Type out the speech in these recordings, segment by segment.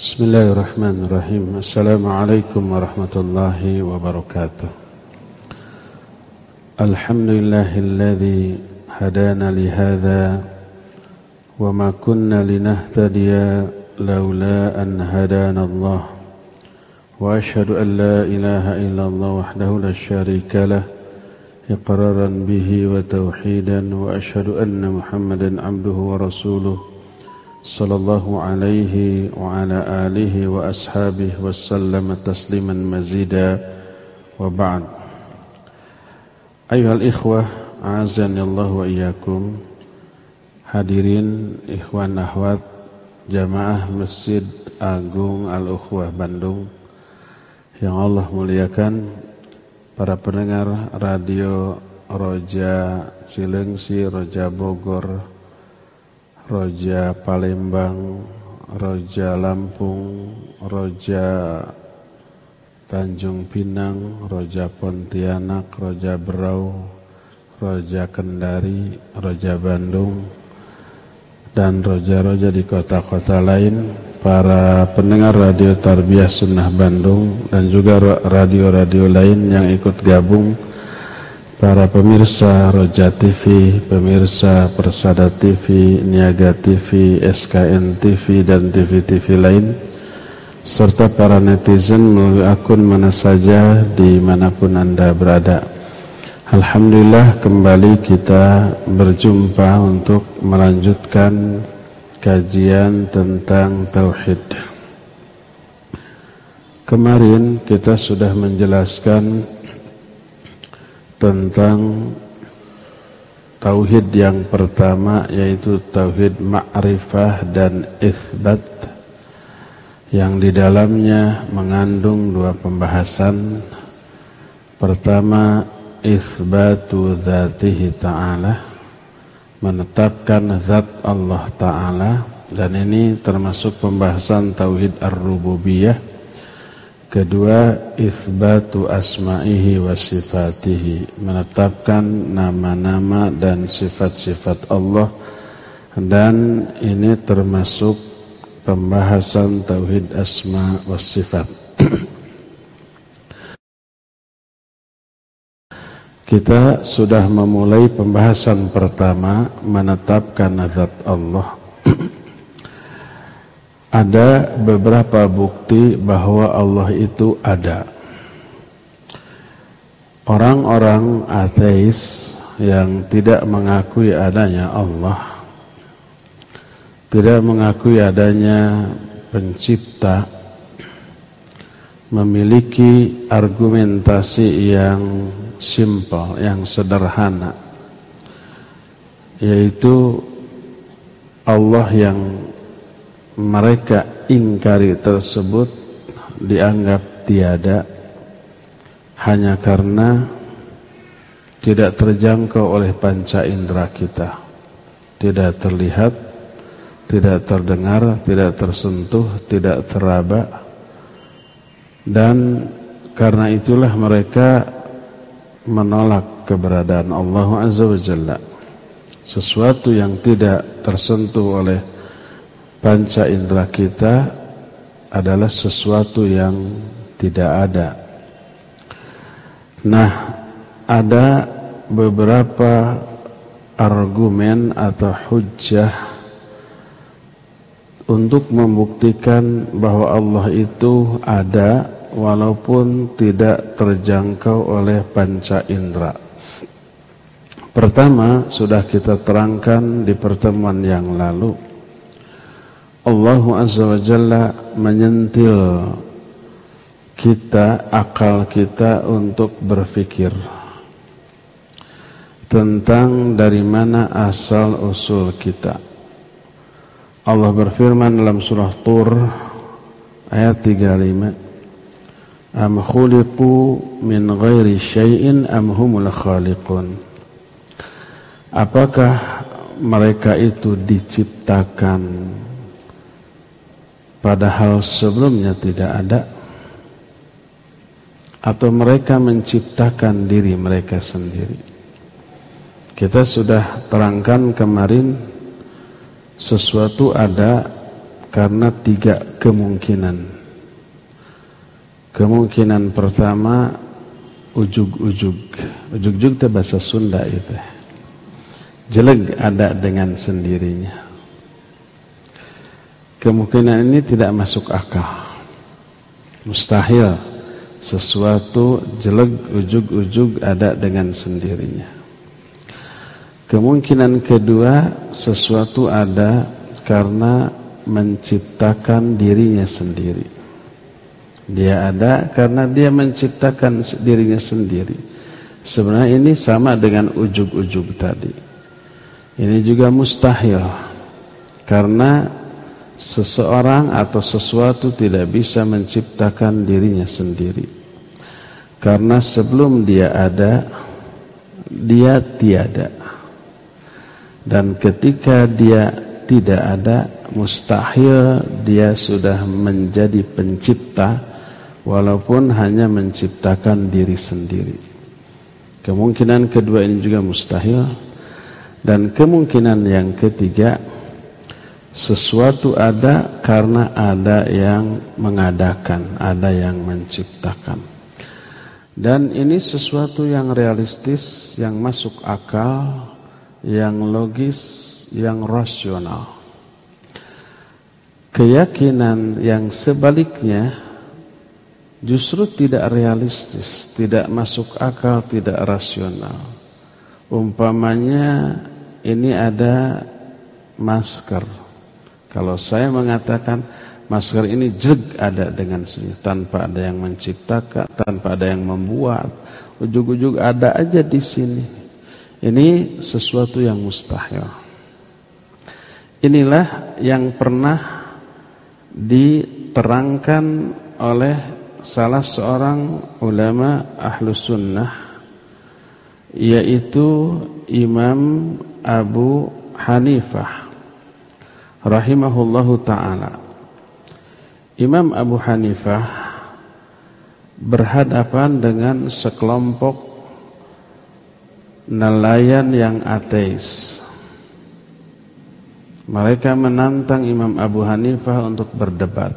Bismillahirrahmanirrahim. Assalamualaikum warahmatullahi wabarakatuh. Alhamdulillahilladzi hadana lihadza wa ma kunna linahtadiya laula an hadana Allah. Wa asyhadu an la ilaha illallah wahdahu la syarika lah iqraran bihi wa tauhidan wa asyhadu anna Muhammadan abduhu wa rasuluh sallallahu alaihi wa ala alihi wa ashabihi wa sallama tasliman mazida wa ba'd. Ayuhal ikhwah, a'azani Allah wa iyyakum. Hadirin ikhwan akhwat jamaah Masjid Agung Al-Ukhwah Bandung yang Allah muliakan, para pendengar radio Roja Cilengsi, Roja Bogor, Roja Palembang, Roja Lampung, Roja Tanjung Pinang, Roja Pontianak, Roja Berau, Roja Kendari, Roja Bandung, dan roja-roja di kota-kota lain, para pendengar radio Tarbiyah Sunnah Bandung, dan juga radio-radio lain yang ikut gabung, para pemirsa Roja TV, pemirsa Persada TV, Niaga TV, SKN TV, dan TV-TV lain, serta para netizen melalui akun mana saja dimanapun Anda berada. Alhamdulillah, kembali kita berjumpa untuk melanjutkan kajian tentang Tauhid. Kemarin kita sudah menjelaskan tentang tauhid yang pertama, yaitu tauhid ma'rifah dan itsbat, yang di dalamnya mengandung dua pembahasan. Pertama, itsbatu dzatihi ta'ala, menetapkan zat Allah Ta'ala, dan ini termasuk pembahasan tauhid ar-rububiyah. Kedua, itsbatu asma'ihi wa sifatihi, menetapkan nama-nama dan sifat-sifat Allah, dan ini termasuk pembahasan tauhid asma wa sifat. Kita sudah memulai pembahasan pertama, menetapkan zat Allah. Ada beberapa bukti bahwa Allah itu ada. Orang-orang ateis yang tidak mengakui adanya Allah, tidak mengakui adanya pencipta, memiliki argumentasi yang simpel, yang sederhana, yaitu Allah yang mereka ingkari tersebut dianggap tiada hanya karena tidak terjangkau oleh panca indera kita, tidak terlihat, tidak terdengar, tidak tersentuh, tidak teraba, dan karena itulah mereka menolak keberadaan Allah Azza wa Jalla. Sesuatu yang tidak tersentuh oleh panca indera kita adalah sesuatu yang tidak ada. Nah, ada beberapa argumen atau hujjah untuk membuktikan bahwa Allah itu ada walaupun tidak terjangkau oleh panca indera. Pertama, sudah kita terangkan di pertemuan yang lalu, Allah Azza wa Jalla menyentil kita, akal kita, untuk berpikir tentang dari mana asal usul kita. Allah berfirman dalam surah Tur ayat 35, am khuliqu min ghairi syai'in am humul khaliqun. Apakah mereka itu diciptakan padahal sebelumnya tidak ada, atau mereka menciptakan diri mereka sendiri? Kita sudah terangkan kemarin, sesuatu ada karena 3 kemungkinan. Kemungkinan pertama, ujug-ujug. Ujug-ujug itu bahasa Sunda itu. Jeleg ada dengan sendirinya. Kemungkinan ini tidak masuk akal. Mustahil sesuatu jeleg, ujug-ujug ada dengan sendirinya. Kemungkinan kedua, sesuatu ada karena menciptakan dirinya sendiri. Dia ada karena dia menciptakan dirinya sendiri. Sebenarnya ini sama dengan ujug-ujug tadi. Ini juga mustahil, karena seseorang atau sesuatu tidak bisa menciptakan dirinya sendiri. Karena sebelum dia ada, dia tiada. Dan ketika dia tidak ada, mustahil dia sudah menjadi pencipta, walaupun hanya menciptakan diri sendiri. Kemungkinan kedua ini juga mustahil. Dan kemungkinan yang ketiga, sesuatu ada karena ada yang mengadakan, ada yang menciptakan. Dan ini sesuatu yang realistis, yang masuk akal, yang logis, yang rasional. Keyakinan yang sebaliknya justru tidak realistis, tidak masuk akal, tidak rasional. Umpamanya ini ada masker. Kalau saya mengatakan masker ini jeg ada dengan sendiri, tanpa ada yang menciptakan, tanpa ada yang membuat, ujug-ujug ada aja di sini. Ini sesuatu yang mustahil. Inilah yang pernah diterangkan oleh salah seorang ulama Ahlus Sunnah, yaitu Imam Abu Hanifah rahimahullahu ta'ala. Imam Abu Hanifah berhadapan dengan sekelompok nelayan yang ateis. Mereka menantang Imam Abu Hanifah untuk berdebat.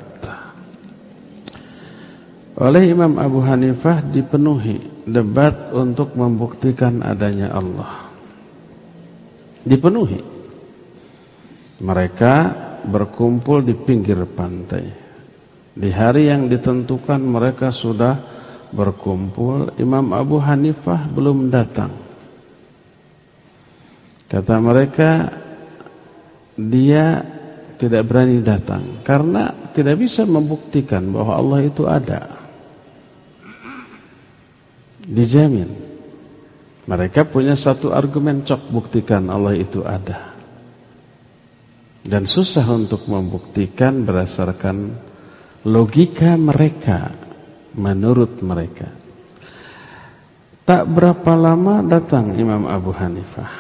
Oleh Imam Abu Hanifah dipenuhi debat untuk membuktikan adanya Allah. Dipenuhi. Mereka berkumpul di pinggir pantai. Di hari yang ditentukan mereka sudah berkumpul. Imam Abu Hanifah belum datang. Kata mereka, dia tidak berani datang karena tidak bisa membuktikan bahwa Allah itu ada. Dijamin. Mereka punya satu argumen, cok buktikan Allah itu ada. Dan susah untuk membuktikan berdasarkan logika mereka, menurut mereka. Tak berapa lama datang Imam Abu Hanifah.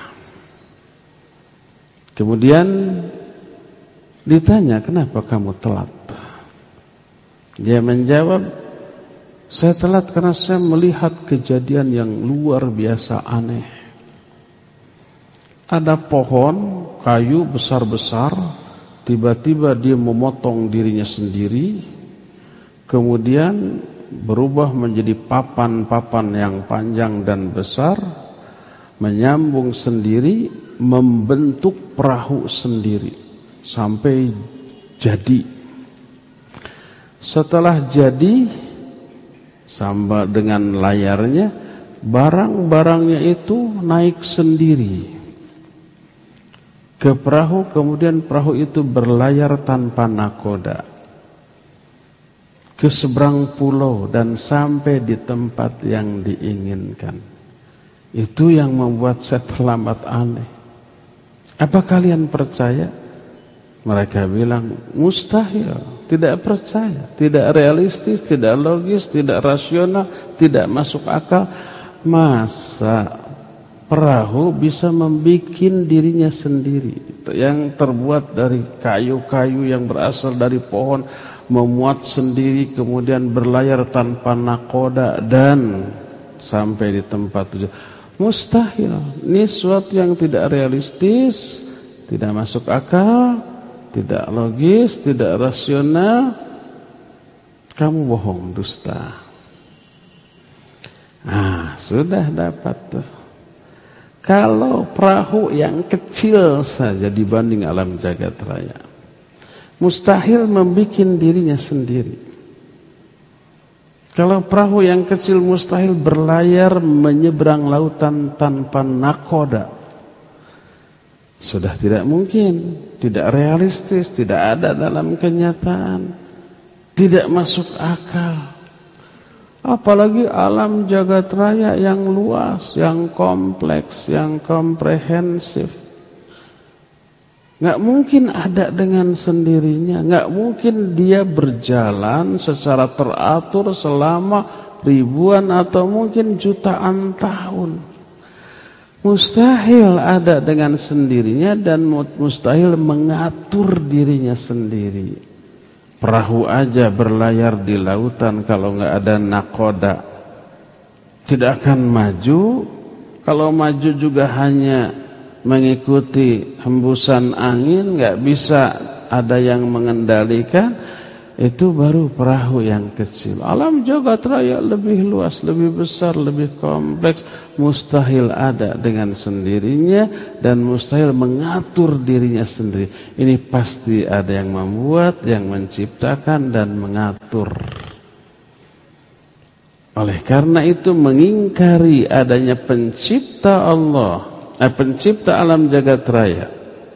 Kemudian ditanya, kenapa kamu telat? Dia menjawab, saya telat karena saya melihat kejadian yang luar biasa aneh. Ada pohon kayu besar-besar, tiba-tiba dia memotong dirinya sendiri, kemudian berubah menjadi papan-papan yang panjang dan besar, menyambung sendiri, membentuk perahu sendiri sampai jadi. Setelah jadi, sama dengan layarnya, barang-barangnya itu naik sendiri ke perahu, kemudian perahu itu berlayar tanpa nakoda ke seberang pulau dan sampai di tempat yang diinginkan. Itu yang membuat saya terlambat aneh. Apa kalian percaya? Mereka bilang mustahil, tidak percaya, tidak realistis, tidak logis, tidak rasional, tidak masuk akal. Masa perahu bisa membuat dirinya sendiri yang terbuat dari kayu-kayu yang berasal dari pohon, memuat sendiri, kemudian berlayar tanpa nakoda dan sampai di tempat tujuan? Mustahil. Ini sesuatu yang tidak realistis, tidak masuk akal, tidak logis, tidak rasional, kamu bohong, dusta. Sudah dapat tuh. Kalau perahu yang kecil saja dibanding alam jagat raya, mustahil membuat dirinya sendiri. Kalau perahu yang kecil mustahil berlayar menyeberang lautan tanpa nakoda. Sudah tidak mungkin, tidak realistis, tidak ada dalam kenyataan, tidak masuk akal. Apalagi alam jagat raya yang luas, yang kompleks, yang komprehensif. Nggak mungkin ada dengan sendirinya. Nggak mungkin dia berjalan secara teratur selama ribuan atau mungkin jutaan tahun. Mustahil ada dengan sendirinya dan mustahil mengatur dirinya sendiri. Perahu aja berlayar di lautan kalau nggak ada nakoda tidak akan maju. Kalau maju juga hanya mengikuti hembusan angin, nggak bisa ada yang mengendalikan. Itu baru perahu yang kecil. Alam jagat raya lebih luas, lebih besar, lebih kompleks. Mustahil ada dengan sendirinya dan mustahil mengatur dirinya sendiri. Ini pasti ada yang membuat, yang menciptakan dan mengatur. Oleh karena itu mengingkari adanya pencipta Allah, pencipta alam jagat raya,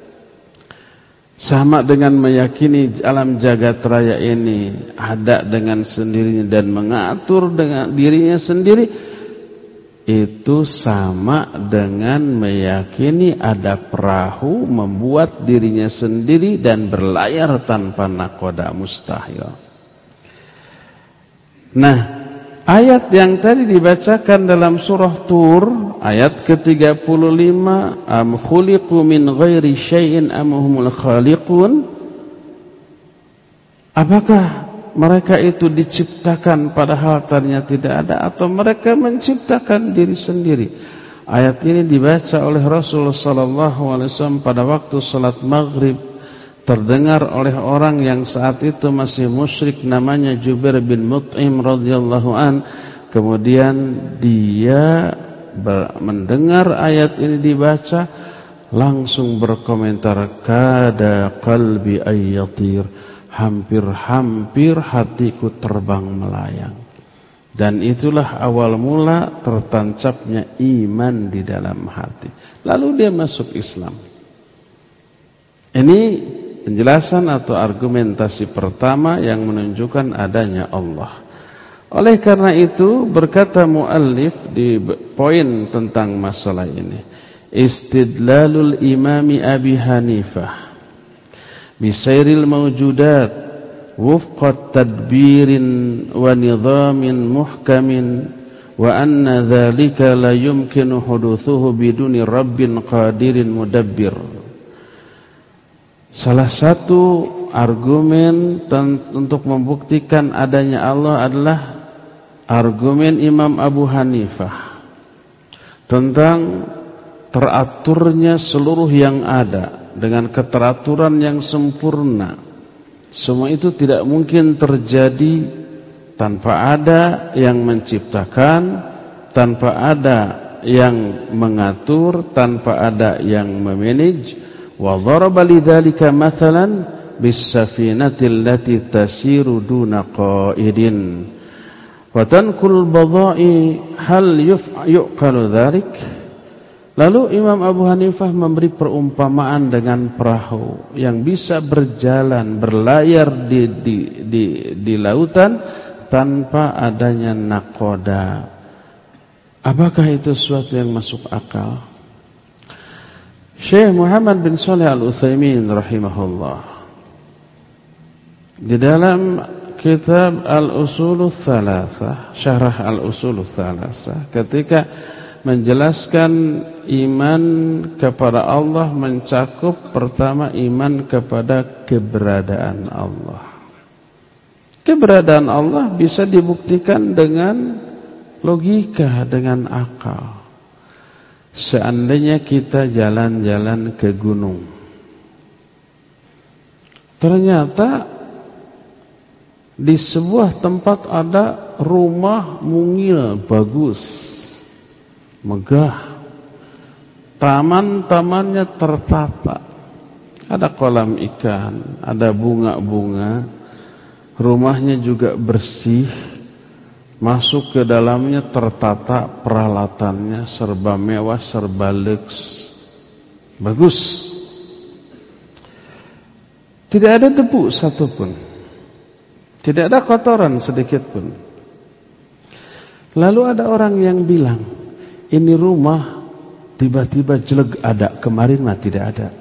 sama dengan meyakini alam jagat raya ini ada dengan sendirinya dan mengatur dengan dirinya sendiri. Itu sama dengan meyakini ada perahu membuat dirinya sendiri dan berlayar tanpa nakoda. Mustahil. Nah, ayat yang tadi dibacakan dalam surah Tur, ayat ke-35, am khuliqu min ghairi syai'in am humul khaliqun. Apakah mereka itu diciptakan padahal tadinya tidak ada, atau mereka menciptakan diri sendiri? Ayat ini dibaca oleh Rasulullah SAW pada waktu salat maghrib. Terdengar oleh orang yang saat itu masih musyrik, namanya Jubair bin Mut'im radhiyallahu an. Kemudian dia mendengar ayat ini dibaca, langsung berkomentar, kada qalbi ayyatir, hampir-hampir hatiku terbang melayang. Dan itulah awal mula tertancapnya iman di dalam hati. Lalu dia masuk Islam. Ini penjelasan atau argumentasi pertama yang menunjukkan adanya Allah. Oleh karena itu berkata muallif di poin tentang masalah ini, istidlalul imami Abi Hanifah bisairil mawjudat wufqa tadbirin wa nizamin muhkamin wa anna dhalika la yumkinu huduthuhu biduni rabbin qadirin mudabbir. Salah satu argumen untuk membuktikan adanya Allah adalah argumen Imam Abu Hanifah tentang teraturnya seluruh yang ada dengan keteraturan yang sempurna. Semua itu tidak mungkin terjadi tanpa ada yang menciptakan, tanpa ada yang mengatur, tanpa ada yang memanage. Wa dharaba lidzalika mathalan bis-safinati allati tasiru duna qa'idin wa tanqul badha'i hal yuqalu dzalik. Lalu Imam Abu Hanifah memberi perumpamaan dengan perahu yang bisa berjalan, berlayar di lautan tanpa adanya nakoda. Apakah itu sesuatu yang masuk akal? Syekh Muhammad bin Shalih Al-Utsaimin rahimahullah di dalam kitab Al-Usulul Tsalatsah, Syarah Al-Usulul Tsalatsah, ketika menjelaskan iman kepada Allah mencakup pertama iman kepada keberadaan Allah. Keberadaan Allah bisa dibuktikan dengan logika, dengan akal. Seandainya kita jalan-jalan ke gunung, Ternyata di sebuah tempat ada rumah mungil bagus, megah, taman-tamannya tertata, ada kolam ikan, ada bunga-bunga, rumahnya juga bersih, masuk ke dalamnya tertata, peralatannya serba mewah, serba luks, bagus. Tidak ada debu satupun, tidak ada kotoran sedikit pun. Lalu ada orang yang bilang, ini rumah tiba-tiba jelek ada, kemarin mah tidak ada.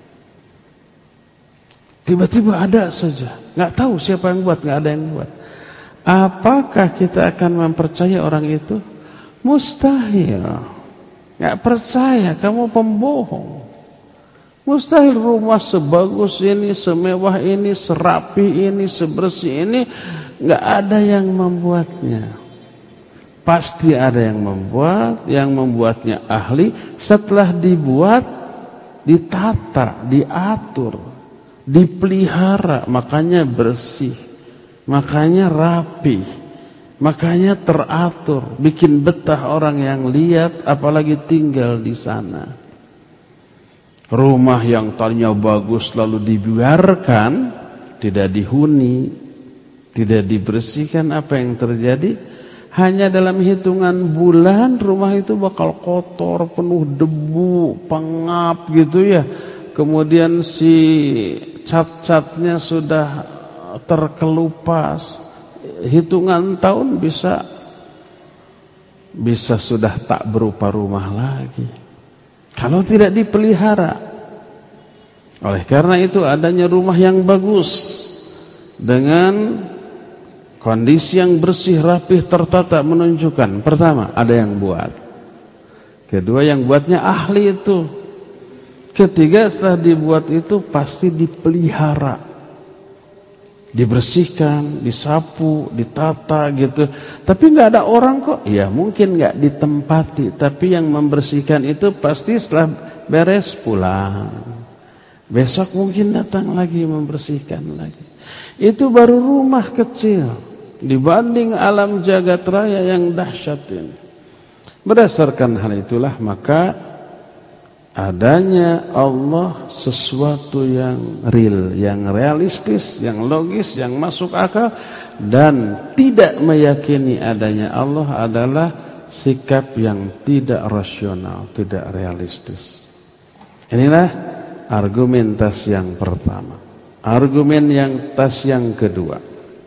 Tiba-tiba ada saja, nggak tahu siapa yang buat, nggak ada yang buat. Apakah kita akan mempercayai orang itu? Mustahil. Nggak percaya, kamu pembohong. Mustahil rumah sebagus ini, semewah ini, serapi ini, sebersih ini, nggak ada yang membuatnya. Pasti ada yang membuatnya ahli. Setelah dibuat, ditata, diatur, dipelihara, makanya bersih, makanya rapi, makanya teratur, bikin betah orang yang lihat, apalagi tinggal di sana. Rumah yang tadinya bagus lalu dibiarkan, tidak dihuni, tidak dibersihkan, apa yang terjadi? Hanya dalam hitungan bulan rumah itu bakal kotor, penuh debu, pengap gitu ya. Kemudian si cat-catnya sudah terkelupas. Hitungan tahun bisa sudah tak berupa rumah lagi kalau tidak dipelihara. Oleh karena itu adanya rumah yang bagus dengan kondisi yang bersih, rapih, tertata menunjukkan, pertama, ada yang buat. Kedua, yang buatnya ahli itu. Ketiga, setelah dibuat itu pasti dipelihara, dibersihkan, disapu, ditata gitu. Tapi nggak ada orang kok. Ya mungkin nggak ditempati, tapi yang membersihkan itu pasti setelah beres pulang. Besok mungkin datang lagi membersihkan lagi. Itu baru rumah kecil dibanding alam jagat raya yang dahsyat ini. Berdasarkan hal itulah maka adanya Allah sesuatu yang real, yang realistis, yang logis, yang masuk akal. Dan tidak meyakini adanya Allah adalah sikap yang tidak rasional, tidak realistis. Inilah argumentasi yang pertama. Argumentasi yang kedua,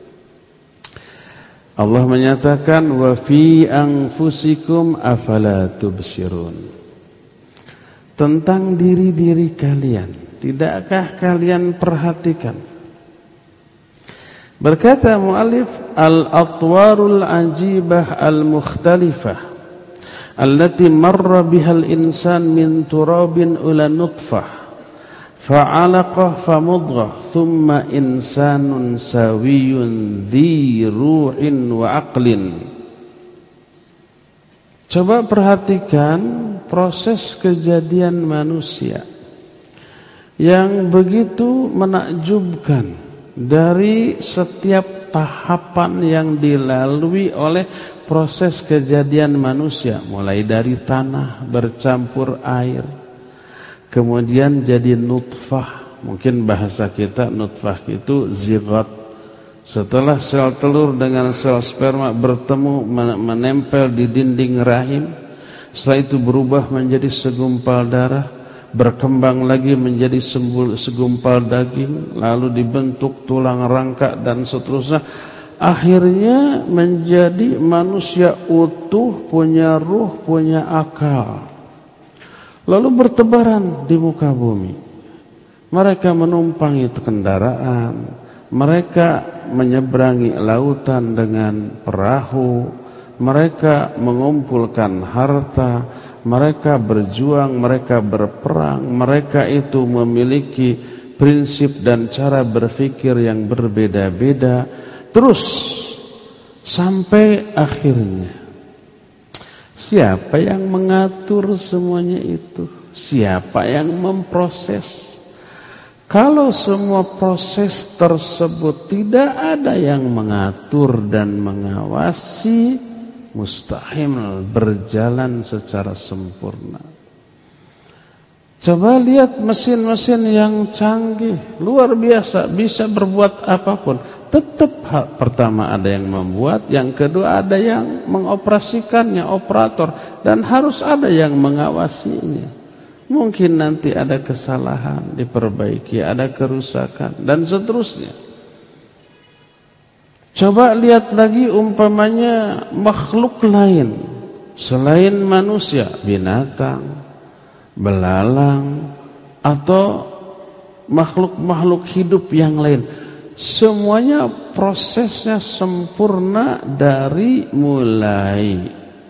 Allah menyatakan wa fi anfusikum afala tubsirun. Tentang diri-diri kalian, tidakkah kalian perhatikan? Berkata muallif, al-atwarul ajibah al-mukhtalifah allati marra bihal insan min turabin ila nutfah fa'alaqah famudghah thumma insanun sawiyun dhi ruhin wa aqlin. Coba perhatikan proses kejadian manusia yang begitu menakjubkan dari setiap tahapan yang dilalui oleh proses kejadian manusia, mulai dari tanah bercampur air, kemudian jadi nutfah. Mungkin bahasa kita nutfah itu zigot. Setelah sel telur dengan sel sperma bertemu, menempel di dinding rahim, setelah itu berubah menjadi segumpal darah, berkembang lagi menjadi segumpal daging, lalu dibentuk tulang rangka dan seterusnya. Akhirnya menjadi manusia utuh, punya ruh, punya akal. Lalu bertebaran di muka bumi. Mereka menumpangi kendaraan, mereka menyeberangi lautan dengan perahu, mereka mengumpulkan harta, mereka berjuang, mereka berperang, mereka itu memiliki prinsip dan cara berpikir yang berbeda-beda, terus sampai akhirnya. Siapa yang mengatur semuanya itu? Siapa yang memproses? Kalau semua proses tersebut tidak ada yang mengatur dan mengawasi, mustahil berjalan secara sempurna. Coba lihat mesin-mesin yang canggih, luar biasa, bisa berbuat apapun. Tetap pertama ada yang membuat, yang kedua ada yang mengoperasikannya, operator, dan harus ada yang mengawasinya. Mungkin nanti ada kesalahan, diperbaiki, ada kerusakan, dan seterusnya. Coba lihat lagi umpamanya makhluk lain selain manusia, binatang, belalang, atau makhluk-makhluk hidup yang lain. Semuanya prosesnya sempurna dari mulai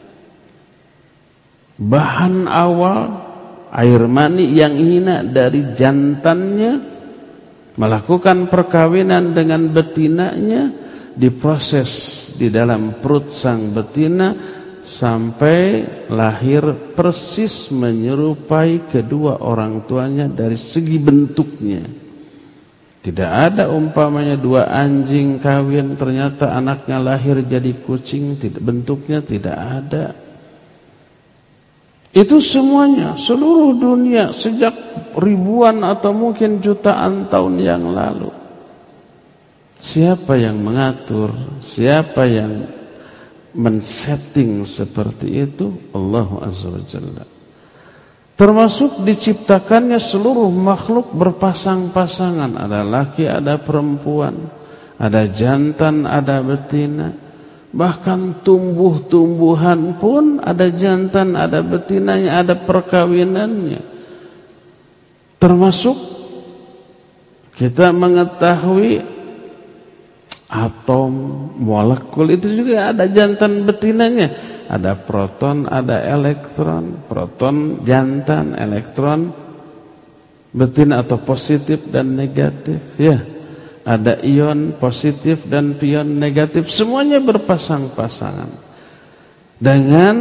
bahan awal, air mani yang hina dari jantannya, melakukan perkawinan dengan betinanya, diproses di dalam perut sang betina sampai lahir persis menyerupai kedua orang tuanya dari segi bentuknya. Tidak ada umpamanya dua anjing kawin ternyata anaknya lahir jadi kucing, bentuknya tidak ada. Itu semuanya, seluruh dunia sejak ribuan atau mungkin jutaan tahun yang lalu. Siapa yang mengatur? Siapa yang men-setting seperti itu? Allah Azza wa Jalla. Termasuk diciptakannya seluruh makhluk berpasang-pasangan. Ada laki, ada perempuan, ada jantan, ada betina. Bahkan tumbuh-tumbuhan pun ada jantan, ada betinanya, ada perkawinannya. Termasuk kita mengetahui atom, molekul itu juga ada jantan betinanya. Ada proton, ada elektron. Proton jantan, elektron betina atau positif dan negatif, ya. Ada ion positif dan pion negatif, semuanya berpasang-pasangan dengan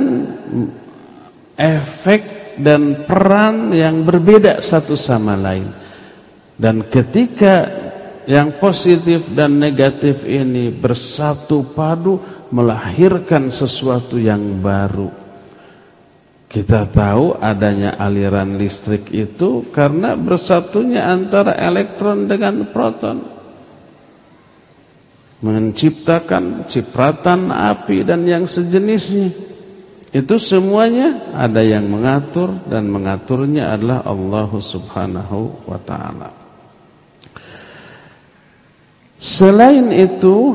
efek dan peran yang berbeda satu sama lain. Dan ketika yang positif dan negatif ini bersatu padu melahirkan sesuatu yang baru. Kita tahu adanya aliran listrik itu karena bersatunya antara elektron dengan proton, menciptakan cipratan api dan yang sejenisnya. Itu semuanya ada yang mengatur, dan mengaturnya adalah Allah Subhanahu wa ta'ala. Selain itu,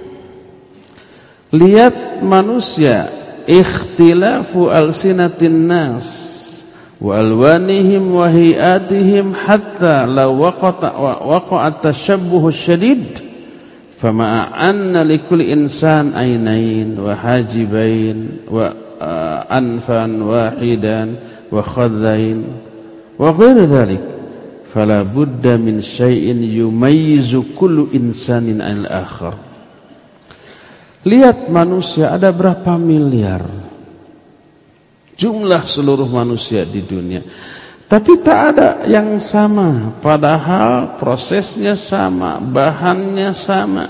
lihat manusia, ikhtilafu alsinatin nas wa alwanihim wa hiatihim hatta law waqa'a tashabbuh syadid fama anna likulli insan ainain wa hajibain wa anfan wahidan wa khadhain wa ghairi dhalik fala budda min syai'in yumayyizu kullu insanin al akhar. Lihat manusia, ada berapa miliar jumlah seluruh manusia di dunia, tapi tak ada yang sama, padahal prosesnya sama, bahannya sama.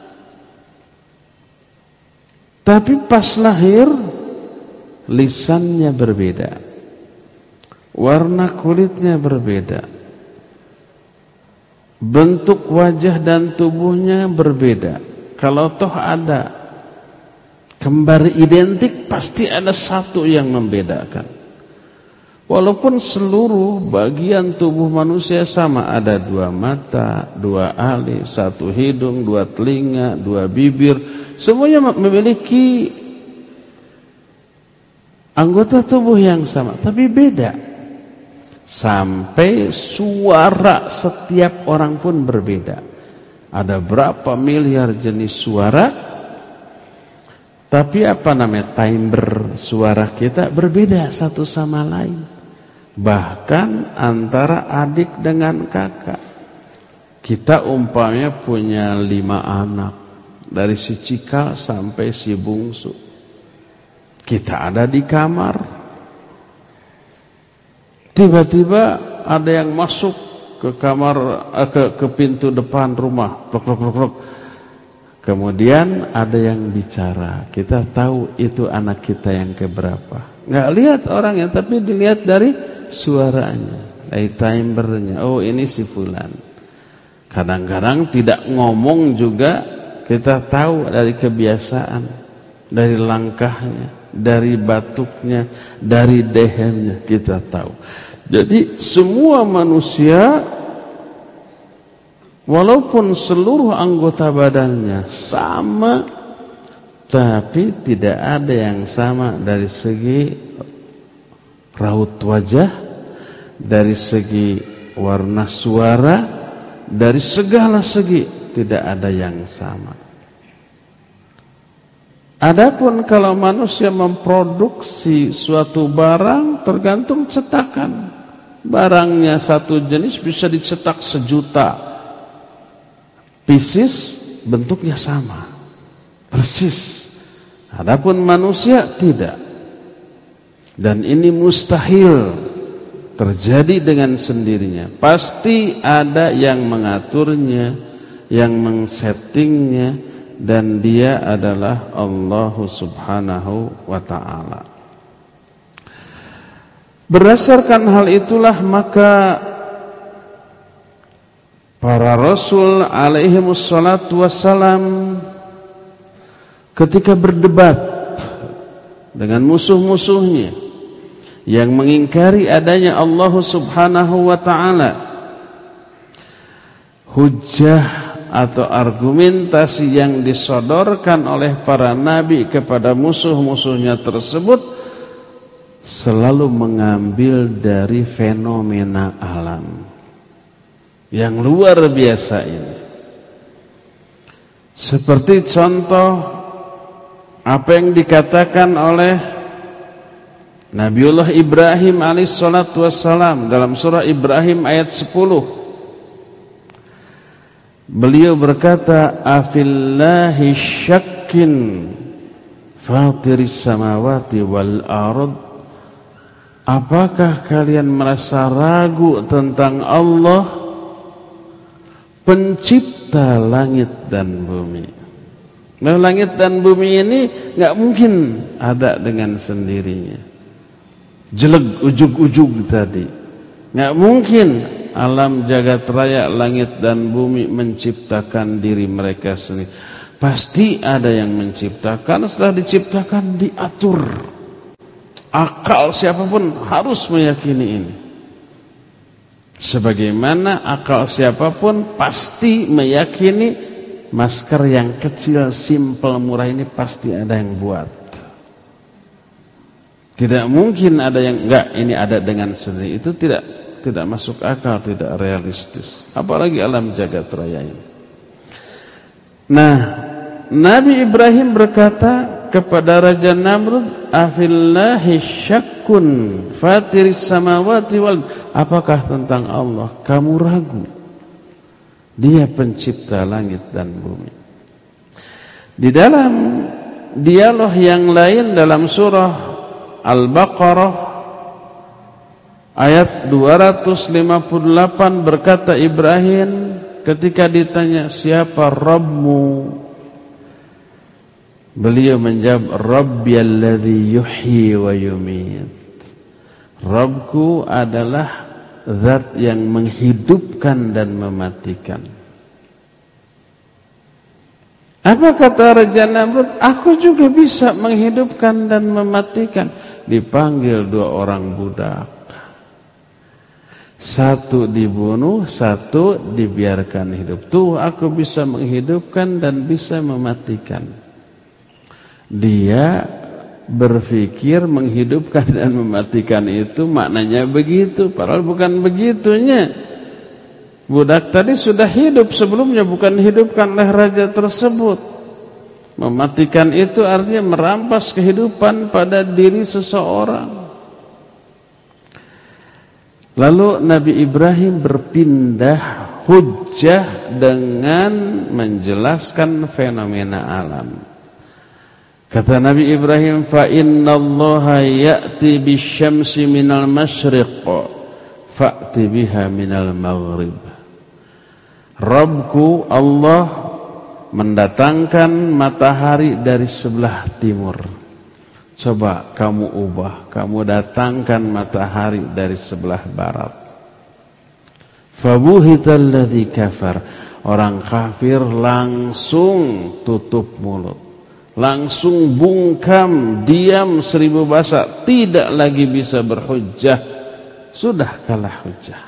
Tapi pas lahir lisannya berbeda, warna kulitnya berbeda, bentuk wajah dan tubuhnya berbeda. Kalau toh ada kembar identik, pasti ada satu yang membedakan. Walaupun seluruh bagian tubuh manusia sama, ada dua mata, dua alis, satu hidung, dua telinga, dua bibir, semuanya memiliki anggota tubuh yang sama, tapi beda. Sampai suara setiap orang pun berbeda. Ada berapa miliar jenis suara, tapi apa namanya, timbre suara kita berbeda satu sama lain. Bahkan antara adik dengan kakak. Kita umpamanya punya 5 anak, dari si cikal sampai si bungsu. Kita ada di kamar, tiba-tiba ada yang masuk ke kamar, ke pintu depan rumah, plok plok plok plok. Kemudian ada yang bicara, kita tahu itu anak kita yang keberapa. Nggak lihat orangnya, tapi dilihat dari suaranya, dari timbrenya. Oh, ini si fulan. Kadang-kadang tidak ngomong juga kita tahu dari kebiasaan, dari langkahnya, dari batuknya, dari dehemnya kita tahu. Jadi semua manusia, walaupun seluruh anggota badannya sama, tapi tidak ada yang sama dari segi raut wajah, dari segi warna suara, dari segala segi tidak ada yang sama. Adapun kalau manusia memproduksi suatu barang tergantung cetakan. Barangnya satu jenis bisa dicetak 1.000.000 pieces, bentuknya sama, persis. Adapun manusia tidak. Dan ini mustahil terjadi dengan sendirinya. Pasti ada yang mengaturnya, yang mengsettingnya, dan dia adalah Allah Subhanahu wa ta'ala. Berdasarkan hal itulah maka para Rasul alaihimussalatu wassalam ketika berdebat dengan musuh-musuhnya yang mengingkari adanya Allah Subhanahu wa ta'ala, hujjah atau argumentasi yang disodorkan oleh para nabi kepada musuh-musuhnya tersebut selalu mengambil dari fenomena alam yang luar biasa ini. Seperti contoh apa yang dikatakan oleh Nabiullah Ibrahim alaihissalatu wassalam dalam surah Ibrahim ayat 10. Beliau berkata, afillahi syakkin fatiris samawati wal ard. Apakah kalian merasa ragu tentang Allah, pencipta langit dan bumi? Nah, langit dan bumi ini gak mungkin ada dengan sendirinya. Jeleg ujug-ujug tadi, gak mungkin alam jagat raya, langit dan bumi menciptakan diri mereka sendiri. Pasti ada yang menciptakan. Setelah diciptakan diatur. Akal siapapun harus meyakini ini. Sebagaimana akal siapapun pasti meyakini masker yang kecil, simple, murah ini pasti ada yang buat. Tidak mungkin ada yang enggak, ini ada dengan sendiri. Itu tidak masuk akal, tidak realistis. Apalagi alam jagat raya ini. Nah, Nabi Ibrahim berkata kepada Raja Namrud, afillahi syakkun fatiris samawati wal. Apakah tentang Allah kamu ragu? Dia pencipta langit dan bumi. Di dalam dialog yang lain dalam surah Al-Baqarah ayat 258 berkata Ibrahim ketika ditanya siapa Rabbmu, beliau menjawab Rabbiyalladzi yuhyi wa yumit. Rabbku adalah zat yang menghidupkan dan mematikan. Apa kata Raja Namrud? Aku juga bisa menghidupkan dan mematikan. Dipanggil 2 orang budak. Satu dibunuh, satu dibiarkan hidup. Tuh, aku bisa menghidupkan dan bisa mematikan. Dia berpikir menghidupkan dan mematikan itu maknanya begitu, padahal bukan begitunya. Budak tadi sudah hidup sebelumnya, bukan hidupkan oleh raja tersebut. Mematikan itu artinya merampas kehidupan pada diri seseorang. Lalu Nabi Ibrahim berpindah hujjah dengan menjelaskan fenomena alam. Kata Nabi Ibrahim, fa innallaha ya'ti bisyamsi minal masyriq fa'ti biha minal maghrib. Rabbku Allah mendatangkan matahari dari sebelah timur. Coba kamu ubah, kamu datangkan matahari dari sebelah barat. Fabuhital ladzi kafar. Orang kafir langsung tutup mulut, langsung bungkam, diam 1000 bahasa, tidak lagi bisa berhujjah, sudah kalah hujjah.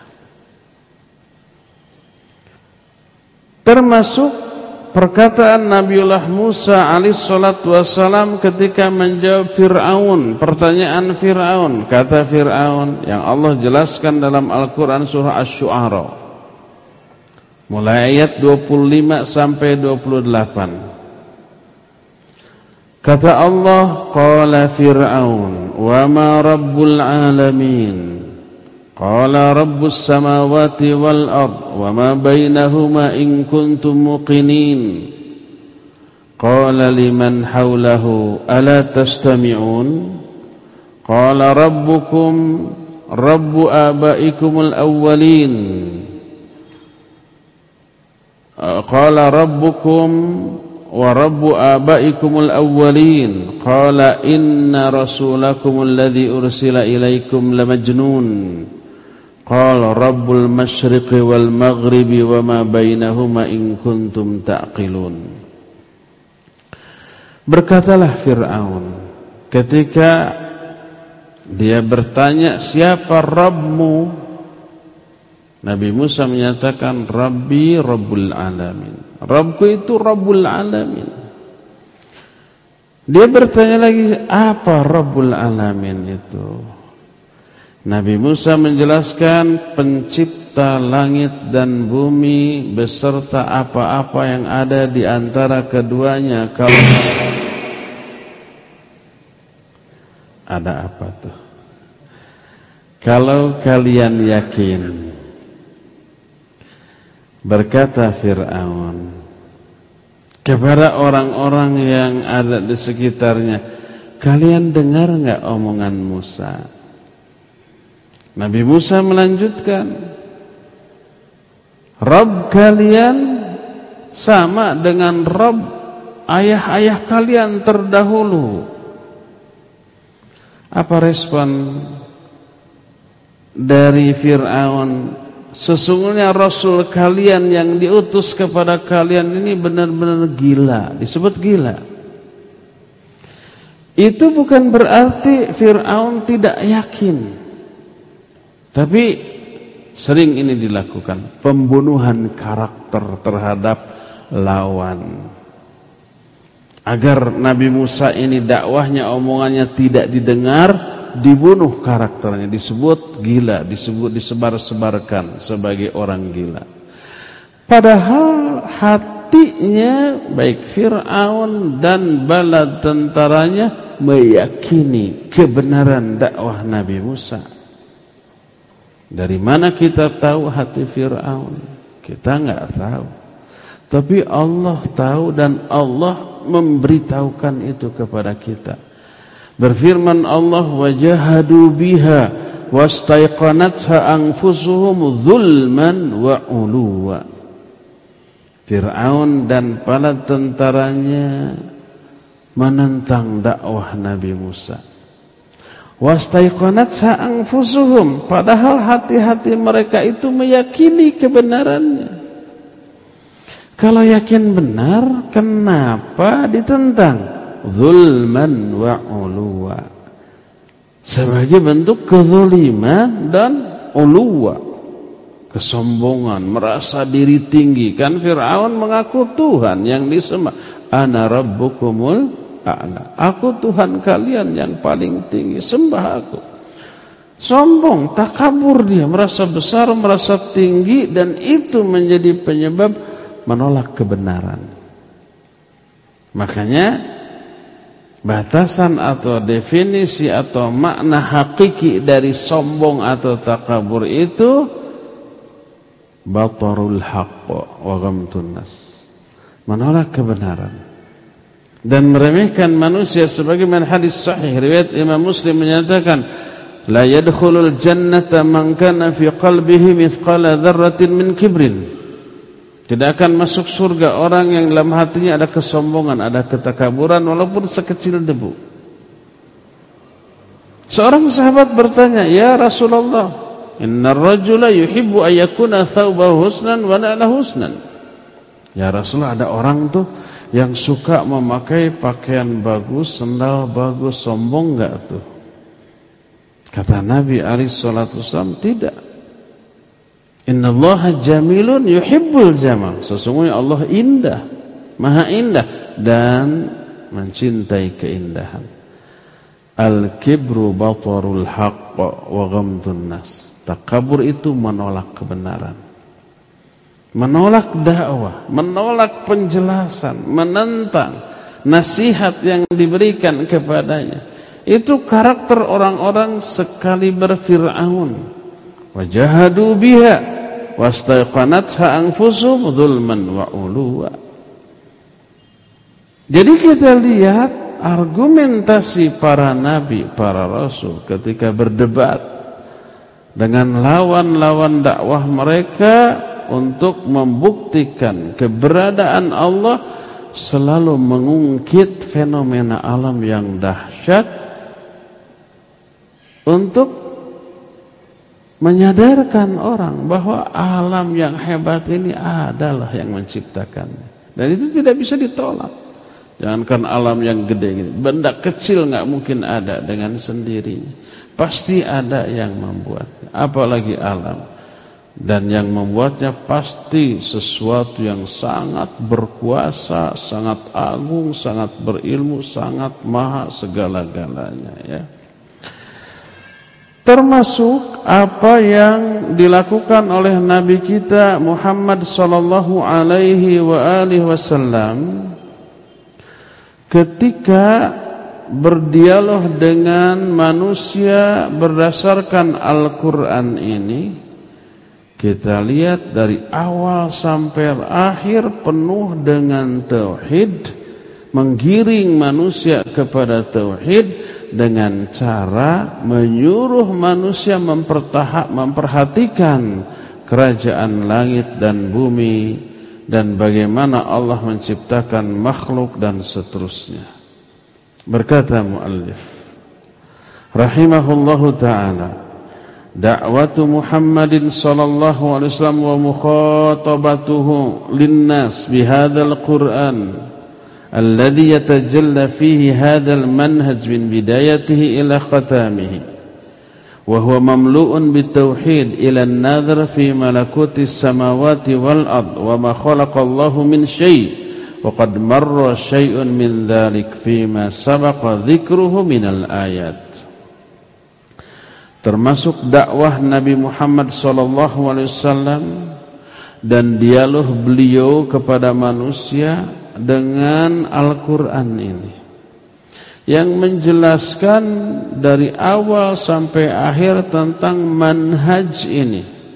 Termasuk perkataan Nabiullah Musa alaihissalatu wassalam ketika menjawab Fir'aun, pertanyaan Fir'aun. Kata Fir'aun yang Allah jelaskan dalam Al-Quran surah Asy-Syu'ara, mulai ayat 25 sampai 28. Kata Allah, qala Fir'aun wa ma rabbul alamin. Qala rabbus samawati wal ard wa ma bainahuma in kuntum muqinin. Qala liman hawlahu ala tastami'un. Qala rabbukum rabbu abaikumul awwalin. Qala rabbukum wa rabbu abaikumul awwalin. Qala inna rasulakumul ladzi ursila ilaikum lamajnun. Qala rabbul masyriqi wal maghribi wa ma bainahuma in kuntum ta'qilun. Berkatalah Fir'aun ketika dia bertanya, siapa Rabbmu? Nabi Musa menyatakan, Rabbi Rabbul Alamin. Rabbku itu Rabbul Alamin. Dia bertanya lagi, apa Rabbul Alamin itu? Nabi Musa menjelaskan, pencipta langit dan bumi beserta apa-apa yang ada di antara keduanya. Kalau ada apa tuh? Kalau kalian yakin, berkata Fir'aun kepada orang-orang yang ada di sekitarnya, kalian dengar enggak omongan Musa? Nabi Musa melanjutkan, Rabb kalian sama dengan Rabb ayah-ayah kalian terdahulu. Apa respon dari Fir'aun? Sesungguhnya Rasul kalian yang diutus kepada kalian ini benar-benar gila. Disebut gila. Itu bukan berarti Fir'aun tidak yakin. Tapi sering ini dilakukan, pembunuhan karakter terhadap lawan. Agar Nabi Musa ini dakwahnya, omongannya tidak didengar, dibunuh karakternya, disebut gila, disebut disebar-sebarkan sebagai orang gila. Padahal hatinya baik Fir'aun dan bala tentaranya meyakini kebenaran dakwah Nabi Musa. Dari mana kita tahu hati Fir'aun? Kita enggak tahu. Tapi Allah tahu dan Allah memberitahukan itu kepada kita. Berfirman Allah, wajahadu biha wastaiqanatha anfusuhum zulman wa uluwa. Fir'aun dan para tentaranya menentang dakwah Nabi Musa. Wastaiqanatha anfusuhum, padahal hati-hati mereka itu meyakini kebenarannya. Kalau yakin benar, kenapa ditentang? Zulman wa uluwa. Sebagai bentuk kezuliman dan uluwa, kesombongan, merasa diri tinggi. Kan Fir'aun mengaku Tuhan yang disembah. Ana rabbukumul a'la. Aku Tuhan kalian yang paling tinggi, sembah aku. Sombong, takabur dia, merasa besar, merasa tinggi, dan itu menjadi penyebab menolak kebenaran. Makanya batasan atau definisi atau makna hakiki dari sombong atau takabur itu batarul haqq wa ghamtun nas, menolak kebenaran dan meremehkan manusia. Sebagaimana hadis sahih riwayat Imam Muslim menyatakan, la yadkhulul jannata man kana fi qalbihi mithqala dzarratin min kibrin. Tidak akan masuk surga orang yang dalam hatinya ada kesombongan, ada ketakaburan walaupun sekecil debu. Seorang sahabat bertanya, "Ya Rasulullah, innar rajula yuhibbu an yakuna thawbahu husnan wa na'lahu husnan." Ya Rasulullah, ada orang tuh yang suka memakai pakaian bagus, sendal bagus, sombong enggak tuh? Kata Nabi alaihi salatu wasallam, tidak. Innallaha jamilun yuhibbul jamal. Sesungguhnya Allah indah, maha indah dan mencintai keindahan. Al-kibru batarul haqq wa ghamdun nas. Takabur itu menolak kebenaran, menolak dakwah, menolak penjelasan, menentang nasihat yang diberikan kepadanya. Itu karakter orang-orang sekaliber Fir'aun. Wajahadu biha wastaiqanatha anfusuhum dzulman wa uluwa. Jadi kita lihat argumentasi para nabi, para rasul ketika berdebat dengan lawan-lawan dakwah mereka untuk membuktikan keberadaan Allah, selalu mengungkit fenomena alam yang dahsyat untuk menyadarkan orang bahwa alam yang hebat ini adalah yang menciptakannya. Dan itu tidak bisa ditolak. Jangankan alam yang gede gini, benda kecil nggak mungkin ada dengan sendirinya. Pasti ada yang membuatnya, apalagi alam. Dan yang membuatnya pasti sesuatu yang sangat berkuasa, sangat agung, sangat berilmu, sangat maha segala-galanya, ya. Termasuk apa yang dilakukan oleh Nabi kita Muhammad sallallahu alaihi wasallam ketika berdialog dengan manusia berdasarkan Al-Quran ini. Kita lihat dari awal sampai akhir penuh dengan tauhid, menggiring manusia kepada tauhid dengan cara menyuruh manusia memperhatikan kerajaan langit dan bumi dan bagaimana Allah menciptakan makhluk dan seterusnya. Berkata muallif rahimahullahu ta'ala, da'watu Muhammadin sallallahu alaihi wasallam wa mukhatabatuhu linnas bihadzal Qur'an alladhi yatajalla fihi hadzal manhaj min bidayatihi ila khatamihi wa huwa mamlu'un bitauhid ila an-nadhar fi malakutis samawati wal ard wa ma khalaqallahu min syai' wa qad marra syai'un min dzalik fi ma sabaqa dzikruhu minal ayat. Termasuk dakwah Nabi Muhammad sallallahu alaihi wasallam dan dialog beliau kepada manusia dengan Al-Quran ini yang menjelaskan dari awal sampai akhir tentang manhaj ini,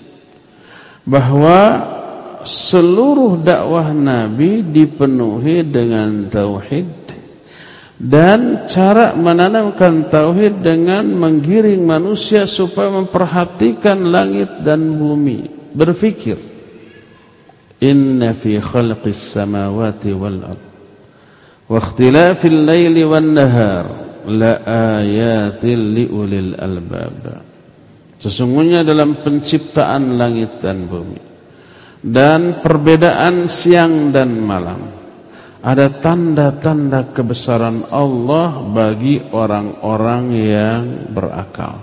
bahwa seluruh dakwah Nabi dipenuhi dengan tauhid dan cara menanamkan tauhid dengan menggiring manusia supaya memperhatikan langit dan bumi, berfikir inna fi khalqis samawati wal ard wa ikhtilafil laili wan nahar la ayatil liulil albab. Sesungguhnya dalam penciptaan langit dan bumi dan perbedaan siang dan malam ada tanda-tanda kebesaran Allah bagi orang-orang yang berakal.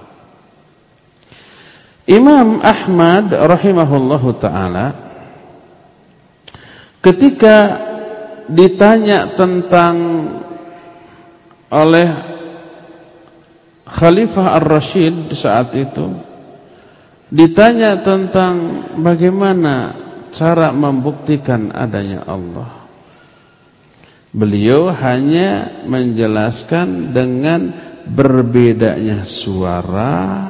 Imam Ahmad rahimahullahu ta'ala ketika ditanya tentang oleh Khalifah Ar-Rasyid saat itu, ditanya tentang bagaimana cara membuktikan adanya Allah, beliau hanya menjelaskan dengan berbedanya suara,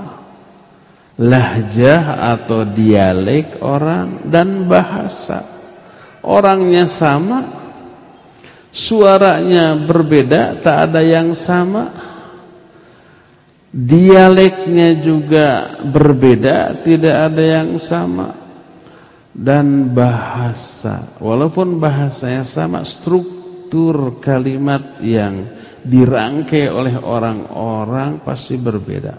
lahjah atau dialek orang dan bahasa. Orangnya sama, suaranya berbeda, tak ada yang sama, dialeknya juga berbeda, tidak ada yang sama. Dan bahasa, walaupun bahasanya sama, struktur kalimat yang dirangkai oleh orang-orang pasti berbeda.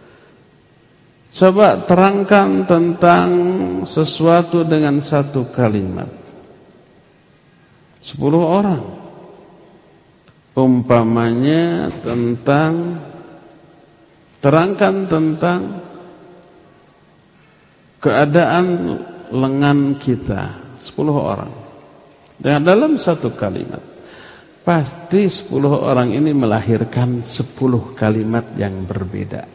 Coba terangkan tentang sesuatu dengan satu kalimat. 10 orang. Umpamanya terangkan tentang keadaan lengan kita, 10 orang. Dan dalam satu kalimat, pasti 10 orang ini melahirkan 10 kalimat yang berbeda.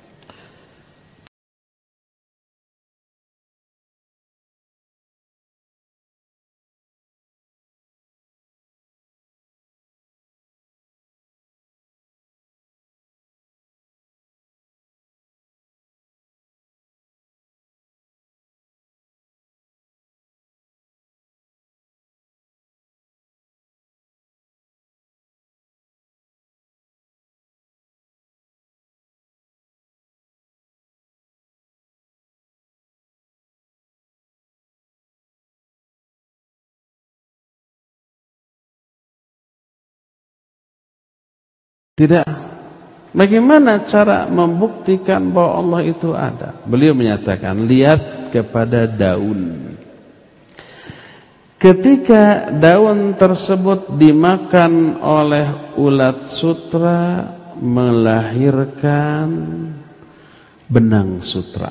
Tidak. Bagaimana cara membuktikan bahwa Allah itu ada? Beliau menyatakan, lihat kepada daun. Ketika daun tersebut dimakan oleh ulat sutra, melahirkan benang sutra.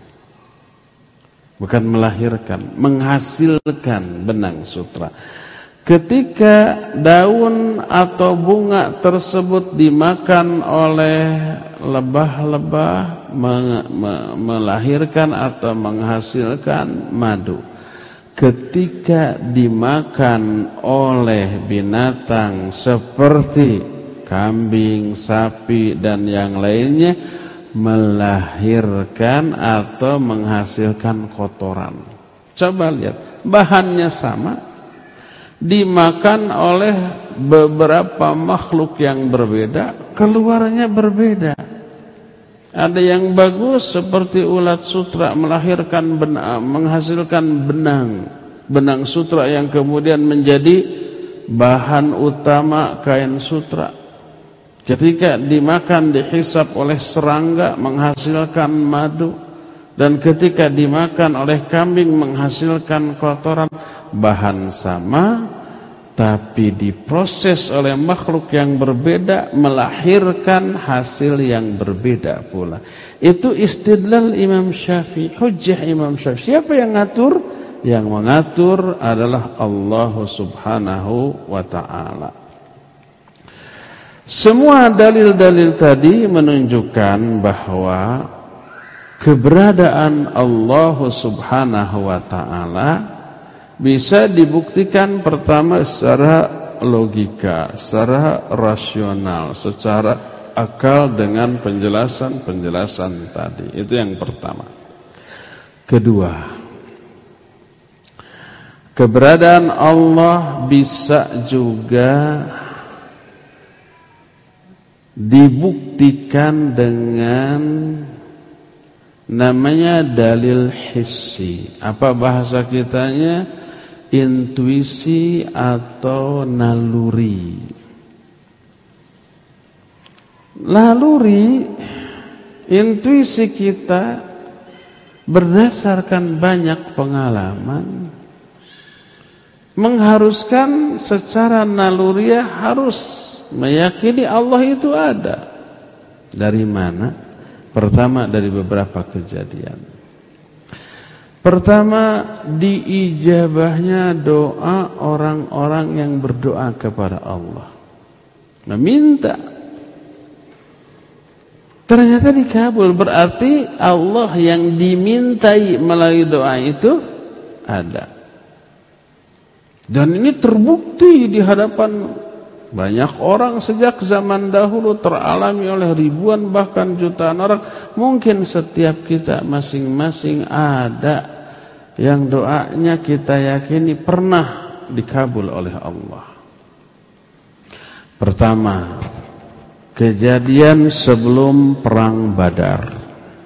Bukan melahirkan, menghasilkan benang sutra. Ketika daun atau bunga tersebut dimakan oleh lebah-lebah, melahirkan atau menghasilkan madu. Ketika dimakan oleh binatang seperti kambing, sapi, dan yang lainnya, melahirkan atau menghasilkan kotoran. Coba lihat, bahannya sama, dimakan oleh beberapa makhluk yang berbeda, keluarnya berbeda. Ada yang bagus seperti ulat sutra melahirkan menghasilkan benang sutra yang kemudian menjadi bahan utama kain sutra. Ketika dimakan, dihisap oleh serangga, menghasilkan madu. Dan ketika dimakan oleh kambing, menghasilkan kotoran. Bahan sama, tapi diproses oleh makhluk yang berbeda, melahirkan hasil yang berbeda pula. Itu istidlal Imam Syafi'i, hujjah Imam Syafi'i. Siapa yang ngatur? Yang mengatur adalah Allah Subhanahu wa ta'ala. Semua dalil-dalil tadi menunjukkan bahwa keberadaan Allah Subhanahu wa ta'ala bisa dibuktikan pertama secara logika, secara rasional, secara akal dengan penjelasan-penjelasan tadi. Itu yang pertama. Kedua, keberadaan Allah bisa juga dibuktikan dengan namanya dalil hissi. Apa bahasa kitanya? Intuisi atau naluri. Naluri, intuisi kita berdasarkan banyak pengalaman mengharuskan secara naluriah harus meyakini Allah itu ada. Dari mana? Pertama, dari beberapa kejadian. Pertama, diijabahnya doa orang-orang yang berdoa kepada Allah. Meminta. Ternyata dikabul. Berarti Allah yang dimintai melalui doa itu ada. Dan ini terbukti di hadapan banyak orang sejak zaman dahulu, teralami oleh ribuan bahkan jutaan orang. Mungkin setiap kita masing-masing ada yang doanya kita yakini pernah dikabul oleh Allah. Pertama, kejadian sebelum perang Badar.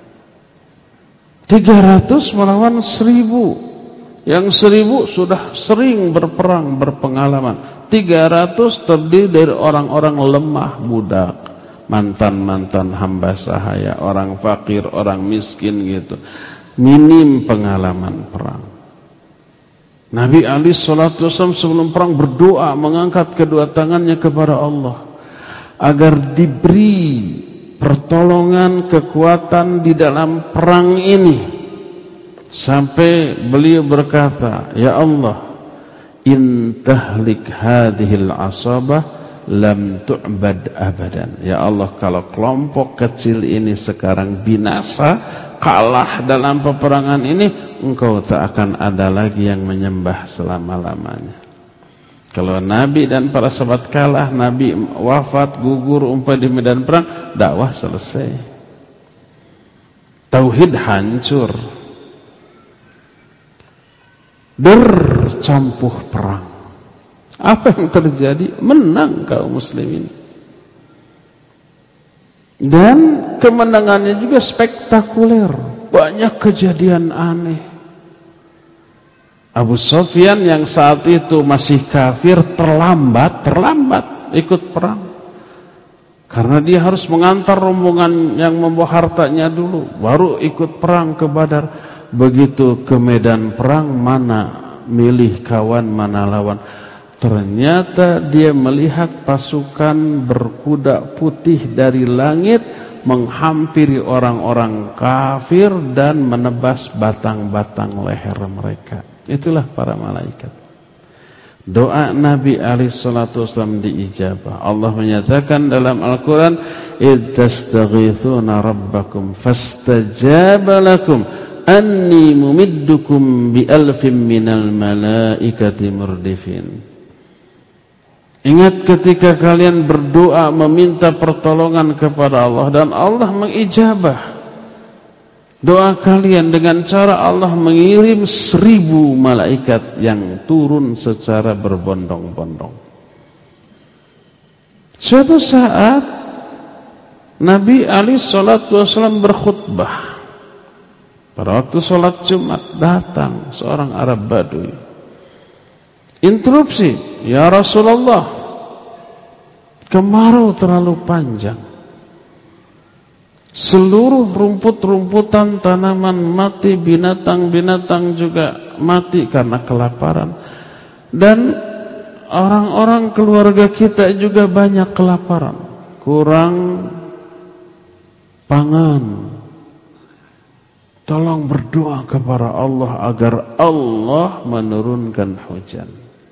300 melawan 1000. Yang 1000 sudah sering berperang, berpengalaman. 300 terdiri dari orang-orang lemah, budak, mantan-mantan hamba sahaya, orang fakir, orang miskin gitu. Minim pengalaman perang. Nabi Ali sallallahu alaihi wasallam sebelum perang berdoa, mengangkat kedua tangannya kepada Allah agar diberi pertolongan, kekuatan di dalam perang ini. Sampai beliau berkata, ya Allah, in tahlik hadhil asabah lam tu'bad abadan. Ya Allah, kalau kelompok kecil ini sekarang binasa, kalah dalam peperangan ini, engkau tak akan ada lagi yang menyembah selama-lamanya. Kalau Nabi dan para sahabat kalah, Nabi wafat, gugur, umpah di medan perang, dakwah selesai. Tauhid hancur. Bercampuh perang. Apa yang terjadi? Menang kaum muslimin. Dan kemenangannya juga spektakuler. Banyak kejadian aneh. Abu Sufyan yang saat itu masih kafir terlambat ikut perang. Karena dia harus mengantar rombongan yang membawa hartanya dulu, baru ikut perang ke Badar. Begitu ke medan perang, mana milih kawan, mana lawan. Ternyata dia melihat pasukan berkuda putih dari langit menghampiri orang-orang kafir dan menebas batang-batang leher mereka. Itulah para malaikat. Doa Nabi alaihi salatu wasallam diijabah. Allah menyatakan dalam Al-Quran, idh tastaghithuna rabbakum fastajaba lakum anni mumiddukum bi alfin minal malaikati murdifin. Ingat ketika kalian berdoa meminta pertolongan kepada Allah dan Allah mengijabah doa kalian dengan cara Allah mengirim 1000 malaikat yang turun secara berbondong-bondong. Suatu saat Nabi alaihi salatu wasallam berkhutbah. Pada waktu sholat Jumat datang seorang Arab Badui. Interupsi, ya Rasulullah, kemarau terlalu panjang. Seluruh rumput-rumputan, tanaman mati, binatang-binatang juga mati karena kelaparan. Dan orang-orang keluarga kita juga banyak kelaparan, kurang pangan. Tolong berdoa kepada Allah agar Allah menurunkan hujan.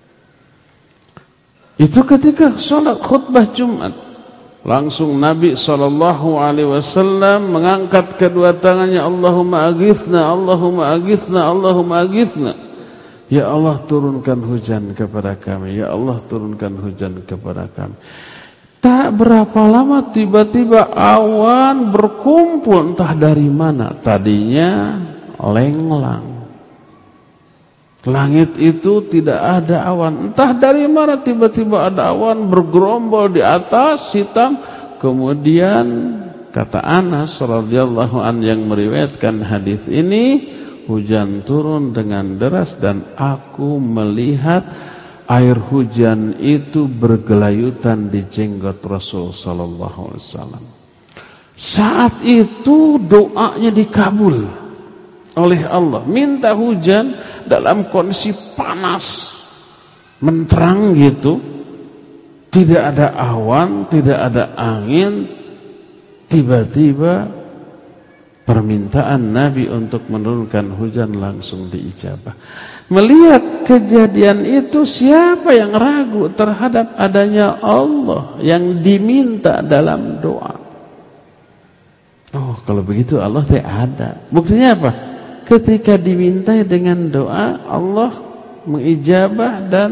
Itu ketika sholat khutbah Jumat. Langsung Nabi SAW mengangkat kedua tangannya, Allahumma aghithna, Allahumma aghithna, Allahumma aghithna. Ya Allah, turunkan hujan kepada kami. Ya Allah, turunkan hujan kepada kami. Tak berapa lama tiba-tiba awan berkumpul entah dari mana. Tadinya lenglang. Langit itu tidak ada awan. Entah dari mana tiba-tiba ada awan bergerombol di atas hitam. Kemudian kata Anas radhiyallahu an yang meriwayatkan hadis ini, hujan turun dengan deras dan aku melihat air hujan itu bergelayutan di jenggot Rasul sallallahu alaihi wasallam. Saat itu doanya dikabul oleh Allah. Minta hujan dalam kondisi panas, menterang gitu. Tidak ada awan, tidak ada angin. Tiba-tiba permintaan Nabi untuk menurunkan hujan langsung diijabah. Melihat kejadian itu, siapa yang ragu terhadap adanya Allah yang diminta dalam doa? Oh, kalau begitu Allah tidak ada. Buktinya apa? Ketika dimintai dengan doa, Allah mengijabah dan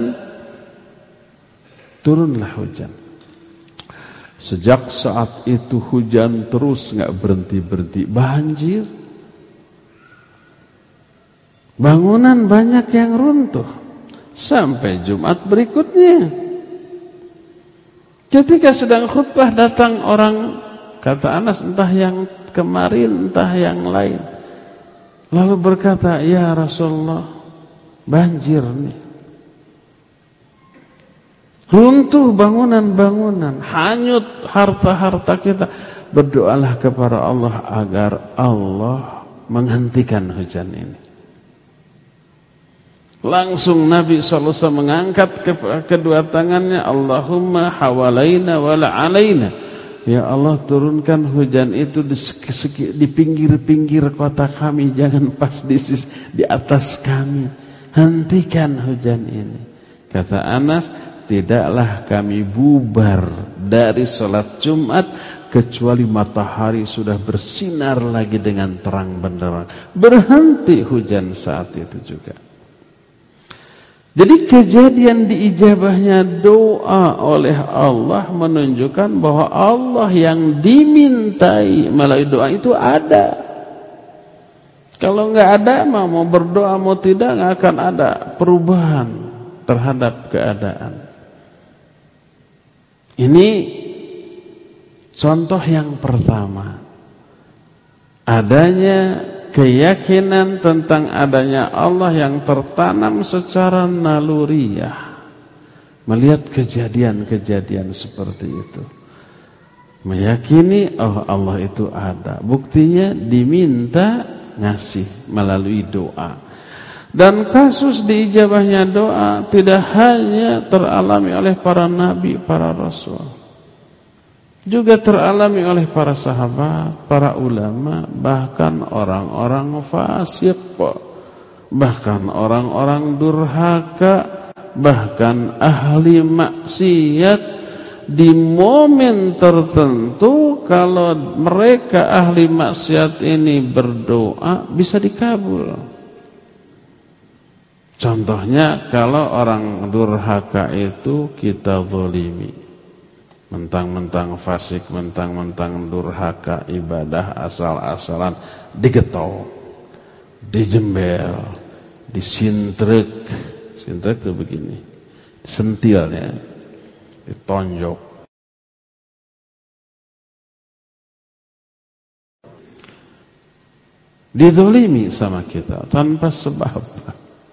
turunlah hujan. Sejak saat itu hujan terus nggak berhenti-berhenti, banjir. Bangunan banyak yang runtuh. Sampai Jumat berikutnya Ketika sedang khutbah datang orang, kata Anas, entah yang kemarin entah yang lain, lalu berkata, ya Rasulullah, banjir nih, runtuh bangunan-bangunan, hanyut harta-harta kita. Berdoalah kepada Allah agar Allah menghentikan hujan ini. Langsung Nabi SAW mengangkat kedua tangannya, Allahumma hawalaina wala alaina. Ya Allah, turunkan hujan itu di pinggir-pinggir kota kami, jangan pas di atas kami. Hentikan hujan ini. Kata Anas, tidaklah kami bubar dari sholat Jumat kecuali matahari sudah bersinar lagi dengan terang benderang. Berhenti hujan saat itu juga. Jadi kejadian diijabahnya doa oleh Allah menunjukkan bahwa Allah yang dimintai melalui doa itu ada. Kalau nggak ada, mau berdoa mau tidak, nggak akan ada perubahan terhadap keadaan. Ini contoh yang pertama, adanya keyakinan tentang adanya Allah yang tertanam secara naluriah. Melihat kejadian-kejadian seperti itu, meyakini oh Allah itu ada. Buktinya diminta ngasih melalui doa. Dan kasus diijabahnya doa tidak hanya teralami oleh para nabi, para rasul, juga teralami oleh para sahabat, para ulama, bahkan orang-orang fasik, bahkan orang-orang durhaka, bahkan ahli maksiat. Di momen tertentu kalau mereka ahli maksiat ini berdoa bisa dikabul. Contohnya kalau orang durhaka itu kita zalimi, mentang-mentang fasik, mentang-mentang durhaka, ibadah asal-asalan, digetok, dijembel, disintrek. Sintrek itu begini, sentilnya, ditonjok. Dizalimi sama kita tanpa sebab.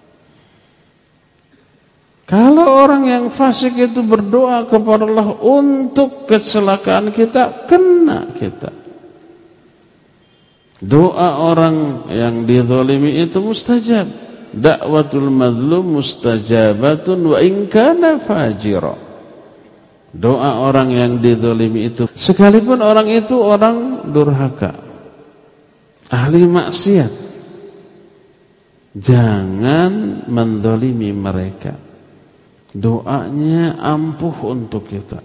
Kalau orang yang fasik itu berdoa kepada Allah untuk kecelakaan kita, kena kita. Doa orang yang dizalimi itu mustajab. Da'watul mazlum mustajabatun wa in kana fajira. Doa orang yang dizalimi itu, sekalipun orang itu orang durhaka, ahli maksiat, jangan menzalimi mereka. Doanya ampuh untuk kita.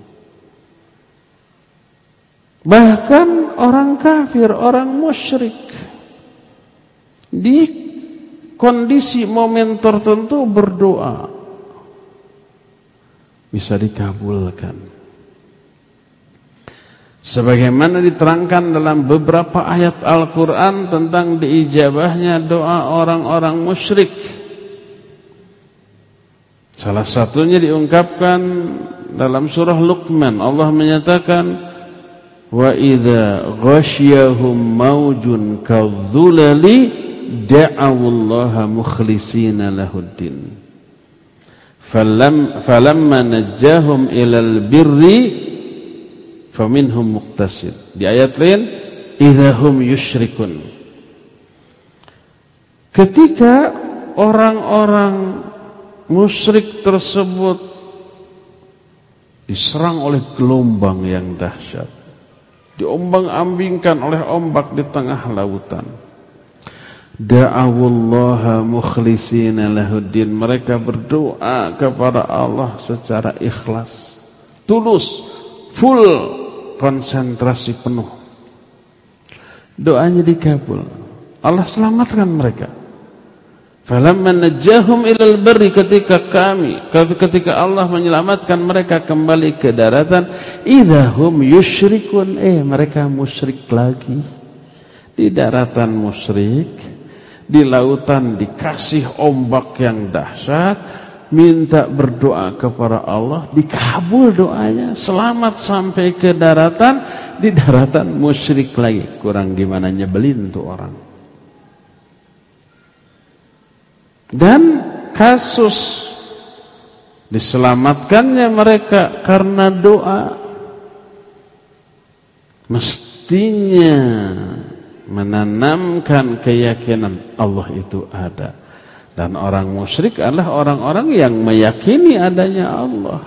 Bahkan orang kafir, orang musyrik, di kondisi momen tertentu berdoa bisa dikabulkan. Sebagaimana diterangkan dalam beberapa ayat Al-Quran tentang diijabahnya doa orang-orang musyrik. Salah satunya diungkapkan dalam surah Luqman. Allah menyatakan, wa idza ghasyiyahum maujun kadzulali da'awullaha mukhlishina lahuddin falamma najjahum ilal birri faminhum muqtasid. Di ayat lain, idza hum yusyrikun. Ketika orang-orang musyrik tersebut diserang oleh gelombang yang dahsyat, diombang-ambingkan oleh ombak di tengah lautan, da'awullaha mukhlishina lahuddin, mereka berdoa kepada Allah secara ikhlas, tulus, full, konsentrasi penuh. Doanya dikabul, Allah selamatkan mereka. Falamma najjahum ilal barri, ketika Allah menyelamatkan mereka kembali ke daratan, idahum yusyrikun, mereka musyrik lagi. Di daratan musyrik, di lautan dikasih ombak yang dahsyat, minta berdoa kepada Allah, dikabul doanya, selamat sampai ke daratan, di daratan musyrik lagi. Kurang gimana nyebelin tuh orang. Dan kasus diselamatkannya mereka karena doa, mestinya menanamkan keyakinan Allah itu ada. Dan orang musyrik adalah orang-orang yang meyakini adanya Allah,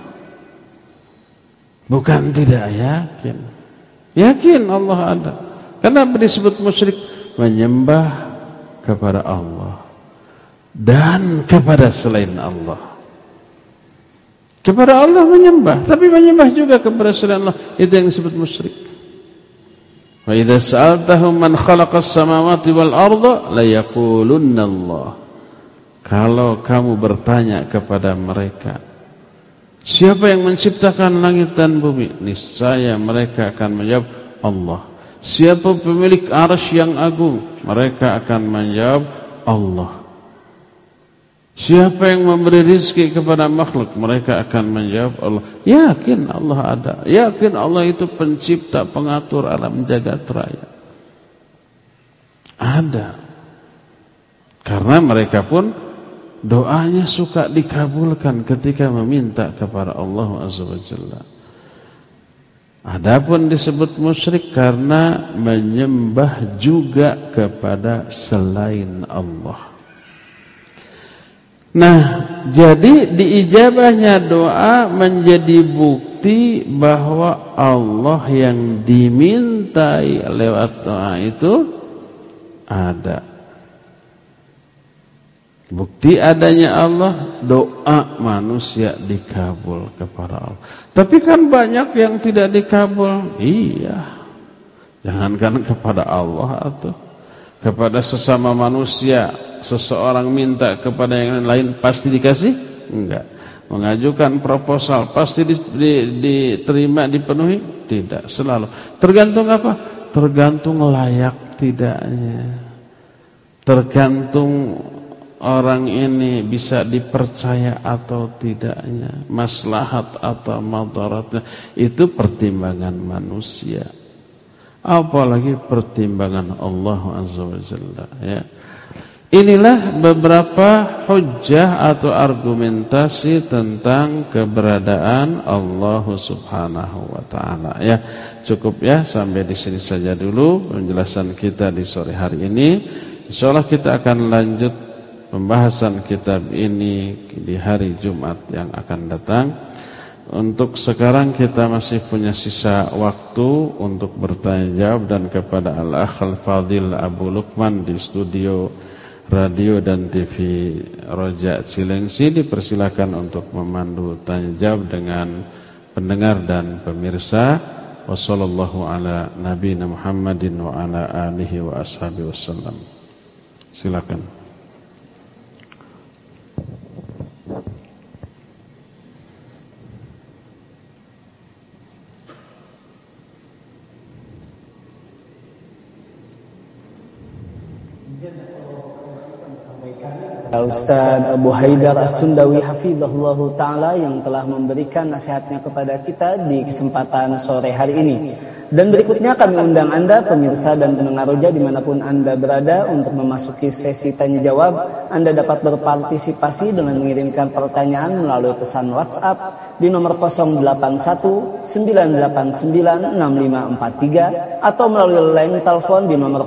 bukan tidak yakin. Yakin Allah ada. Kenapa disebut musyrik? Menyembah kepada Allah dan kepada selain Allah. Kepada Allah menyembah, tapi menyembah juga kepada selain Allah. Itu yang disebut musyrik. Wa idza sa'altahum man khalaqas samawati wal arda la yaqulunna Allah. Kalau kamu bertanya kepada mereka, siapa yang menciptakan langit dan bumi? Niscaya mereka akan menjawab Allah. Siapa pemilik arsy yang agung? Mereka akan menjawab Allah. Siapa yang memberi rizki kepada makhluk? Mereka akan menjawab Allah. Yakin Allah ada. Yakin Allah itu pencipta, pengatur alam jagat raya. Ada. Karena mereka pun doanya suka dikabulkan ketika meminta kepada Allah Azza wa Jalla. Adapun disebut musyrik karena menyembah juga kepada selain Allah. Nah, jadi diijabahnya doa menjadi bukti bahwa Allah yang dimintai lewat doa itu ada. Bukti adanya Allah, doa manusia dikabul kepada Allah. Tapi kan banyak yang tidak dikabul. Iya. Jangankan kepada Allah atau kepada sesama manusia. Seseorang minta kepada yang lain pasti dikasih? Enggak. Mengajukan proposal pasti diterima, dipenuhi? Tidak, selalu. Tergantung apa? Tergantung layak tidaknya. Tergantung orang ini bisa dipercaya atau tidaknya, maslahat atau madaratnya. Itu pertimbangan manusia. Apalagi pertimbangan Allah Azza wa Jalla, ya. Inilah beberapa hujjah atau argumentasi tentang keberadaan Allah Subhanahu wa taala, ya. Cukup ya, sampai di sini saja dulu penjelasan kita di sore hari ini. Insyaallah kita akan lanjut pembahasan kitab ini di hari Jumat yang akan datang. Untuk sekarang kita masih punya sisa waktu untuk bertanya jawab, dan kepada Al-Akh Al-Fadil Abu Lukman di studio Radio dan TV Roja Cilengsi dipersilakan untuk memandu tanya jawab dengan pendengar dan pemirsa. Wassallallahu ala nabiyina Muhammadin wa ala alihi wa ashabihi wasallam. Silakan. Ustaz Abu Haidar As-Sundawi hafizahullahu ta'ala yang telah memberikan nasihatnya kepada kita di kesempatan sore hari ini. Dan berikutnya kami undang Anda pemirsa dan pendengar Roja dimanapun Anda berada untuk memasuki sesi tanya jawab. Anda dapat berpartisipasi dengan mengirimkan pertanyaan melalui pesan WhatsApp di nomor 0819896543 atau melalui line telepon di nomor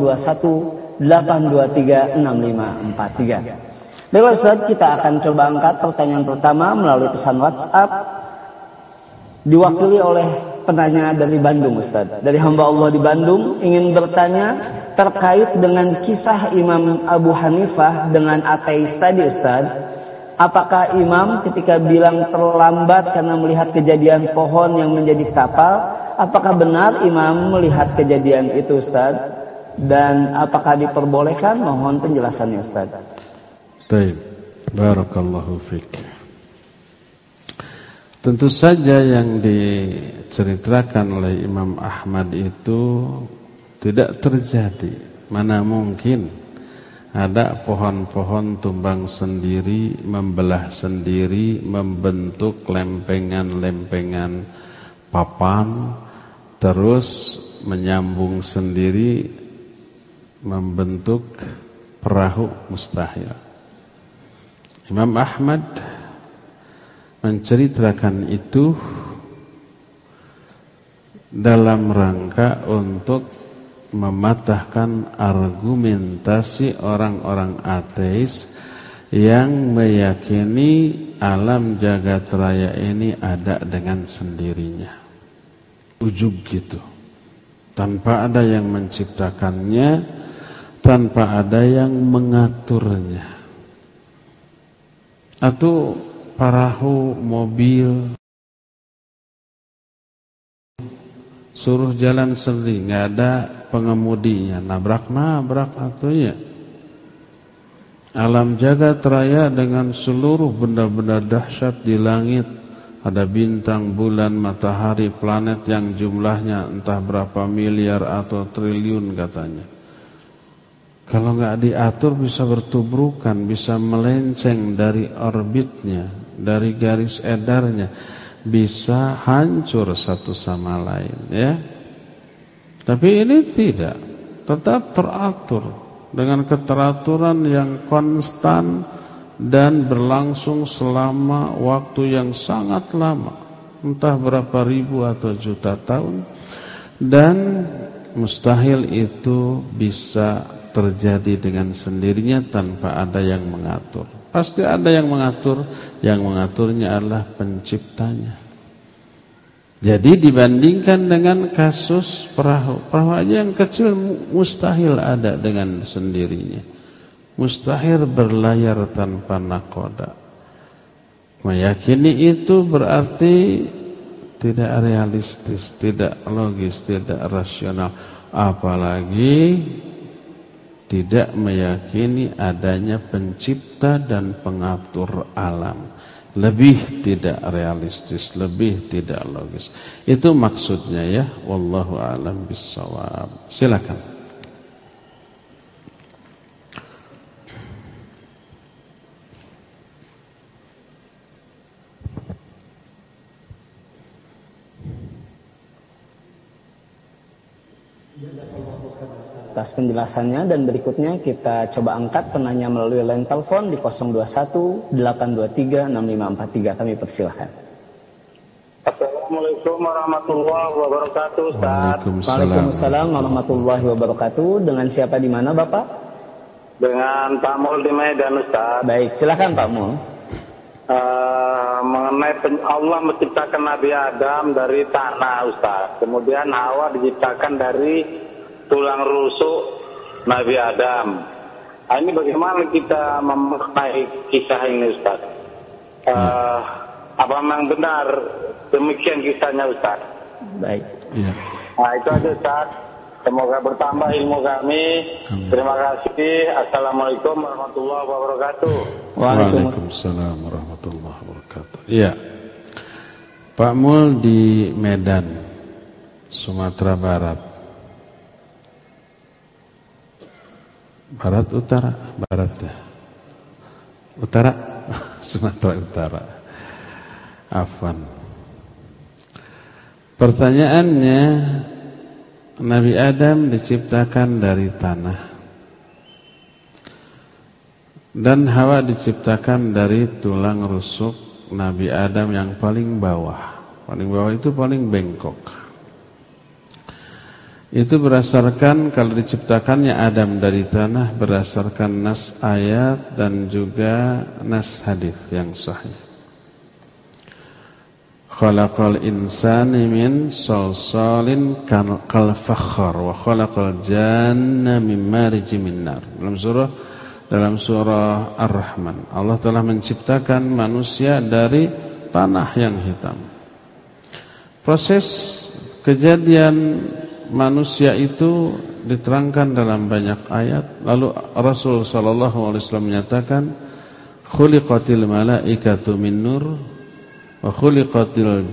021-823-6543. Baiklah Ustaz, kita akan coba angkat pertanyaan pertama melalui pesan WhatsApp, diwakili oleh penanya dari Bandung Ustaz. Dari hamba Allah di Bandung ingin bertanya terkait dengan kisah Imam Abu Hanifah dengan ateis tadi Ustaz. Apakah imam ketika bilang terlambat karena melihat kejadian pohon yang menjadi kapal, apakah benar imam melihat kejadian itu Ustaz? Dan apakah diperbolehkan? Mohon penjelasannya Ustaz. Baik, barakallahu fiik. Tentu saja yang diceritakan oleh Imam Ahmad itu tidak terjadi. Mana mungkin Ada pohon-pohon tumbang sendiri, membelah sendiri, membentuk lempengan-lempengan papan, terus menyambung sendiri, membentuk perahu mustahil. Imam Ahmad menceritakan itu dalam rangka untuk mematahkan argumentasi orang-orang ateis yang meyakini alam jagat raya ini ada dengan sendirinya. Ujub gitu. Tanpa ada yang menciptakannya, tanpa ada yang mengaturnya. Atau perahu, mobil suruh jalan sendiri, nggak ada pengemudinya, nabrak-nabrak atunya. Alam jagat raya dengan seluruh benda-benda dahsyat di langit, ada bintang, bulan, matahari, planet yang jumlahnya entah berapa miliar atau triliun katanya. Kalau nggak diatur bisa bertubrukan, bisa melenceng dari orbitnya, dari garis edarnya. Bisa hancur satu sama lain, ya. Tapi ini tidak, tetap teratur dengan keteraturan yang konstan dan berlangsung selama waktu yang sangat lama, entah berapa ribu atau juta tahun, dan mustahil itu bisa terjadi dengan sendirinya tanpa ada yang mengatur. Pasti ada yang mengatur, yang mengaturnya adalah penciptanya. Jadi dibandingkan dengan kasus perahu aja yang kecil mustahil ada dengan sendirinya. Mustahil berlayar tanpa nakoda. Meyakini itu berarti tidak realistis, tidak logis, tidak rasional. Apalagi tidak meyakini adanya pencipta dan pengatur alam. Lebih tidak realistis, lebih tidak logis. Itu maksudnya ya. Wallahu a'lam bissawab. Silakan. Atas penjelasannya, dan berikutnya kita coba angkat penanya melalui line telepon di 021-823-6543. Kami persilahkan. Assalamualaikum warahmatullahi wabarakatuh, Ustaz. Waalaikumsalam warahmatullahi wabarakatuh. Dengan siapa di mana, Bapak? Dengan Pak Mul di Medan, Ustaz. Baik, silakan Pak Mul. Mengenai Allah menciptakan Nabi Adam dari tanah, Ustaz. Kemudian Hawa diciptakan dari tulang rusuk Nabi Adam. Ini bagaimana kita memaknai kisah ini, Ustaz? Apa memang benar demikian kisahnya, Ustaz? Baik. Ya. Nah, itu aja, Ustaz. Semoga bertambah ilmu kami. Terima kasih. Assalamualaikum warahmatullahi wabarakatuh. Waalaikumsalam warahmatullahi wabarakatuh. Iya. Pak Mul di Medan, Sumatera Barat. Barat utara, barat ya. Utara, Sumatera Utara. Afwan. Pertanyaannya, Nabi Adam diciptakan dari tanah dan Hawa diciptakan dari tulang rusuk Nabi Adam yang paling bawah. Paling bawah itu paling bengkok. Itu berdasarkan, kalau diciptakannya Adam dari tanah, berdasarkan nas ayat dan juga nas hadis yang sahih. Khalaqal insani min salsalin kal fakhar wa khalaqal janna min marijin min nar. Dalam surah Ar-Rahman, Allah telah menciptakan manusia dari tanah yang hitam. Proses kejadian manusia itu diterangkan dalam banyak ayat. Lalu Rasul sallallahu alaihi wasallam menyatakan, khuliqatil malaikatu min nur wa khuliqatil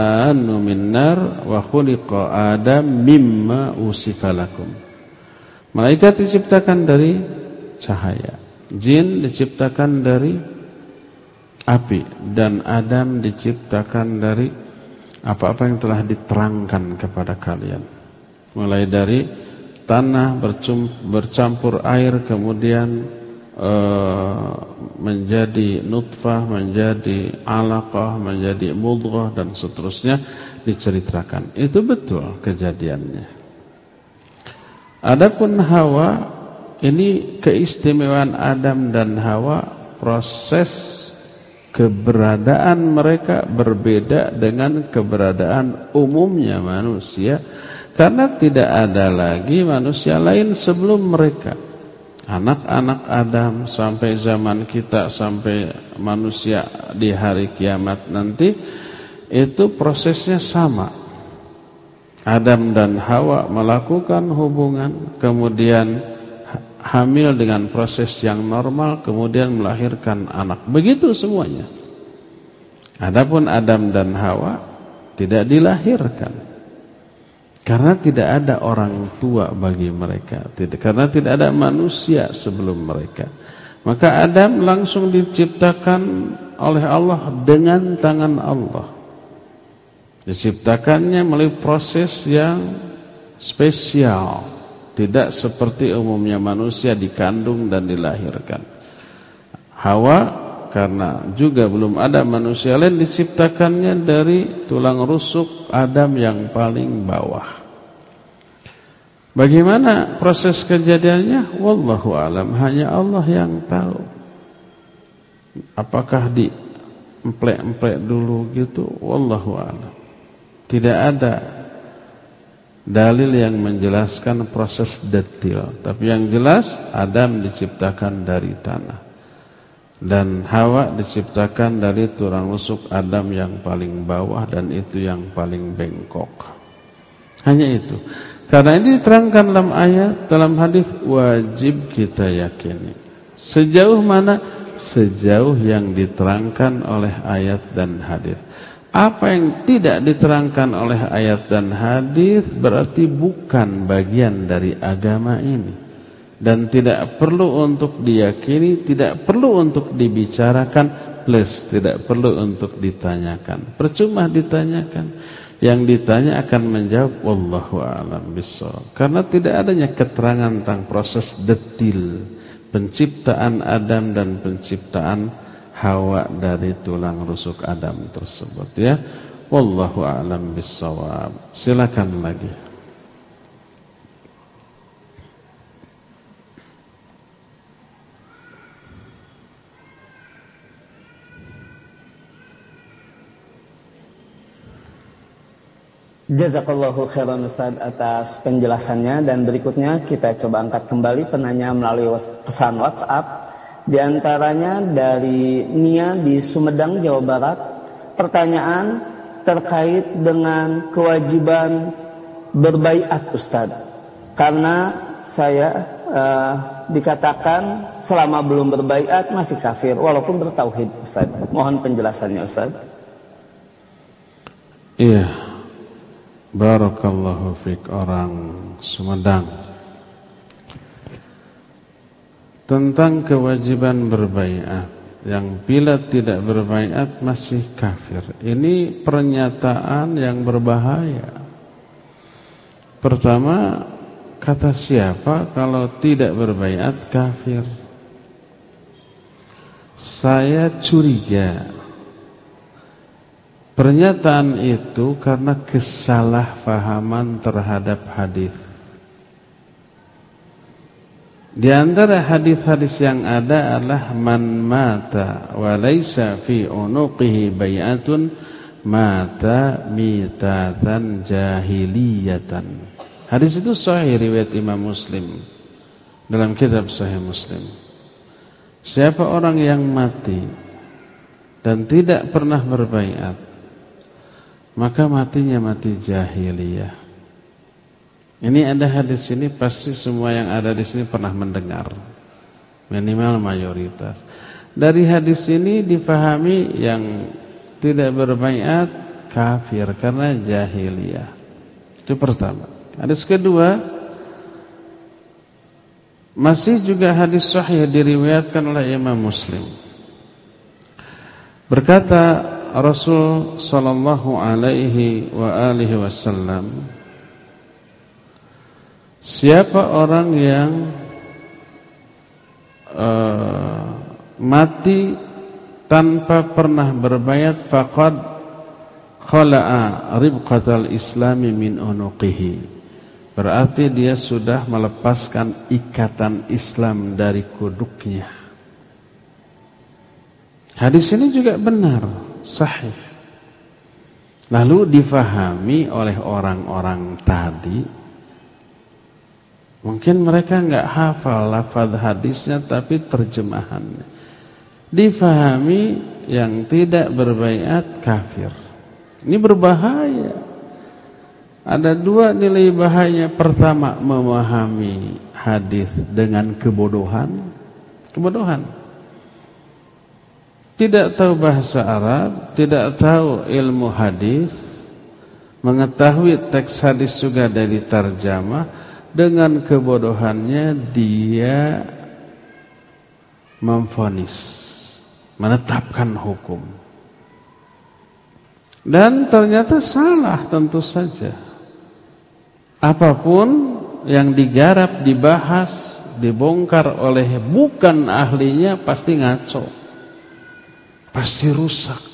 jannu min nar wa khuliqa Adam mimma usifa lakum. Malaikat diciptakan dari cahaya, jin diciptakan dari api, dan Adam diciptakan dari apa-apa yang telah diterangkan kepada kalian. Mulai dari tanah bercampur air, kemudian menjadi nutfah, menjadi alaqah, menjadi mudghah, dan seterusnya diceritakan. Itu betul kejadiannya. Adapun Hawa, ini keistimewaan Adam dan Hawa, proses keberadaan mereka berbeda dengan keberadaan umumnya manusia, karena tidak ada lagi manusia lain sebelum mereka. Anak-anak Adam sampai zaman kita, sampai manusia di hari kiamat nanti, itu prosesnya sama. Adam dan Hawa melakukan hubungan, kemudian hamil dengan proses yang normal, kemudian melahirkan anak. Begitu semuanya. Adapun Adam dan Hawa tidak dilahirkan, karena tidak ada orang tua bagi mereka, karena tidak ada manusia sebelum mereka. Maka Adam langsung diciptakan oleh Allah dengan tangan Allah. Diciptakannya melalui proses yang spesial, tidak seperti umumnya manusia dikandung dan dilahirkan. Hawa, karena juga belum ada manusia lain, diciptakannya dari tulang rusuk Adam yang paling bawah. Bagaimana proses kejadiannya? Wallahu alam, hanya Allah yang tahu. Apakah diemplek-emplek dulu gitu? Wallahu alam. Tidak ada dalil yang menjelaskan proses detail, tapi yang jelas Adam diciptakan dari tanah dan Hawa diciptakan dari tulang rusuk Adam yang paling bawah, dan itu yang paling bengkok. Hanya itu. Karena ini diterangkan dalam ayat, dalam hadis, wajib kita yakini. Sejauh mana? Sejauh yang diterangkan oleh ayat dan hadis. Apa yang tidak diterangkan oleh ayat dan hadis berarti bukan bagian dari agama ini, dan tidak perlu untuk diyakini, tidak perlu untuk dibicarakan, plus tidak perlu untuk ditanyakan. Percuma ditanyakan, yang ditanya akan menjawab wallahu a'lam bishawab, karena tidak adanya keterangan tentang proses detil penciptaan Adam dan penciptaan Hawa dari tulang rusuk Adam tersebut, ya. Wallahu a'lam bishawab. Silakan lagi. Jazakallahu khairan Ustaz atas penjelasannya, dan berikutnya kita coba angkat kembali penanya melalui pesan WhatsApp. Di antaranya dari Nia di Sumedang, Jawa Barat. Pertanyaan terkait dengan kewajiban berbaiat Ustaz. Karena saya dikatakan selama belum berbaiat masih kafir walaupun bertauhid Ustaz. Mohon penjelasannya Ustaz. Iya. Barakallahu fiik, orang Sumedang. Tentang kewajiban berbaiat, yang bila tidak berbaiat masih kafir. Ini pernyataan yang berbahaya. Pertama, kata siapa kalau tidak berbaiat kafir? Saya curiga pernyataan itu karena kesalahpahaman terhadap hadis. Di antara hadis-hadis yang ada adalah man mata wa laisa fi unuqihi bai'atun mata mitatan jahiliyatan. Hadis itu sahih riwayat Imam Muslim dalam kitab Sahih Muslim. Siapa orang yang mati dan tidak pernah berbaiat, maka matinya mati jahiliyah. Ini ada hadis ini, pasti semua yang ada di sini pernah mendengar, minimal mayoritas. Dari hadis ini difahami yang tidak berbaiat kafir karena jahiliyah. Itu pertama. Hadis kedua, Masih juga hadis sahih diriwayatkan oleh Imam Muslim. Berkata Rasul sallallahu alaihi wa alihi wasallam, siapa orang yang mati tanpa pernah berbayat, faqad khala'a ribqatal islami min unuqihi, berarti dia sudah melepaskan ikatan Islam dari kuduknya. Hadis ini juga benar, sahih. Lalu difahami oleh orang-orang tadi, mungkin mereka enggak hafal lafaz hadisnya, tapi terjemahannya. Difahami yang tidak berbaiat kafir. Ini berbahaya. Ada dua nilai bahaya. Pertama, memahami hadis dengan kebodohan. Tidak tahu bahasa Arab, tidak tahu ilmu hadis, mengetahui teks hadis juga dari tarjamah, dengan kebodohannya dia memvonis, menetapkan hukum. Dan ternyata salah tentu saja. Apapun yang digarap, dibahas, dibongkar oleh bukan ahlinya pasti ngaco, pasti rusak.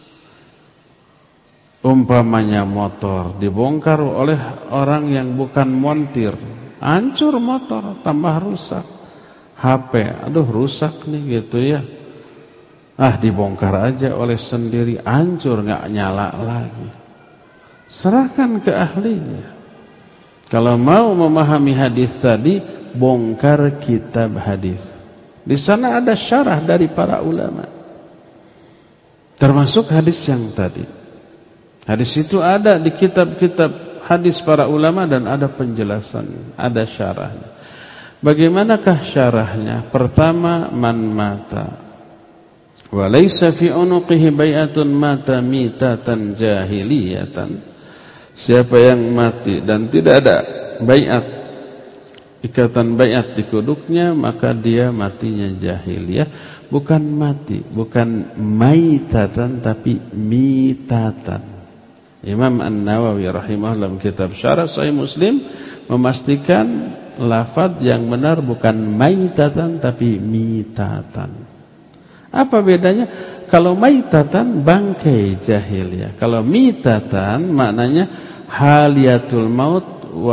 Umpamanya motor dibongkar oleh orang yang bukan montir, hancur motor, tambah rusak. HP, aduh rusak nih gitu ya. Dibongkar aja oleh sendiri, hancur, nggak nyala lagi. Serahkan ke ahlinya. Kalau mau memahami hadis tadi, bongkar kitab hadis. Di sana ada syarah dari para ulama, termasuk hadis yang tadi. Hadis itu ada di kitab-kitab hadis para ulama dan ada penjelasan, ada syarahnya. Bagaimanakah syarahnya? Pertama, man mata wa laysa fi unuqihi bai'atun mata mitatan jahiliyatan. Siapa yang mati dan tidak ada baiat, ikatan baiat di kuduknya, maka dia matinya jahiliyah. Bukan mati, bukan maitatan, tapi mitatan. Imam An-Nawawi rahimahullah dalam kitab Syarah Sahih Muslim memastikan lafaz yang benar bukan maitatan tapi mitatan. Apa bedanya? Kalau maitatan bangkai jahiliyah, kalau mitatan maknanya haliyatul maut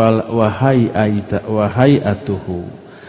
wahaiatuhu,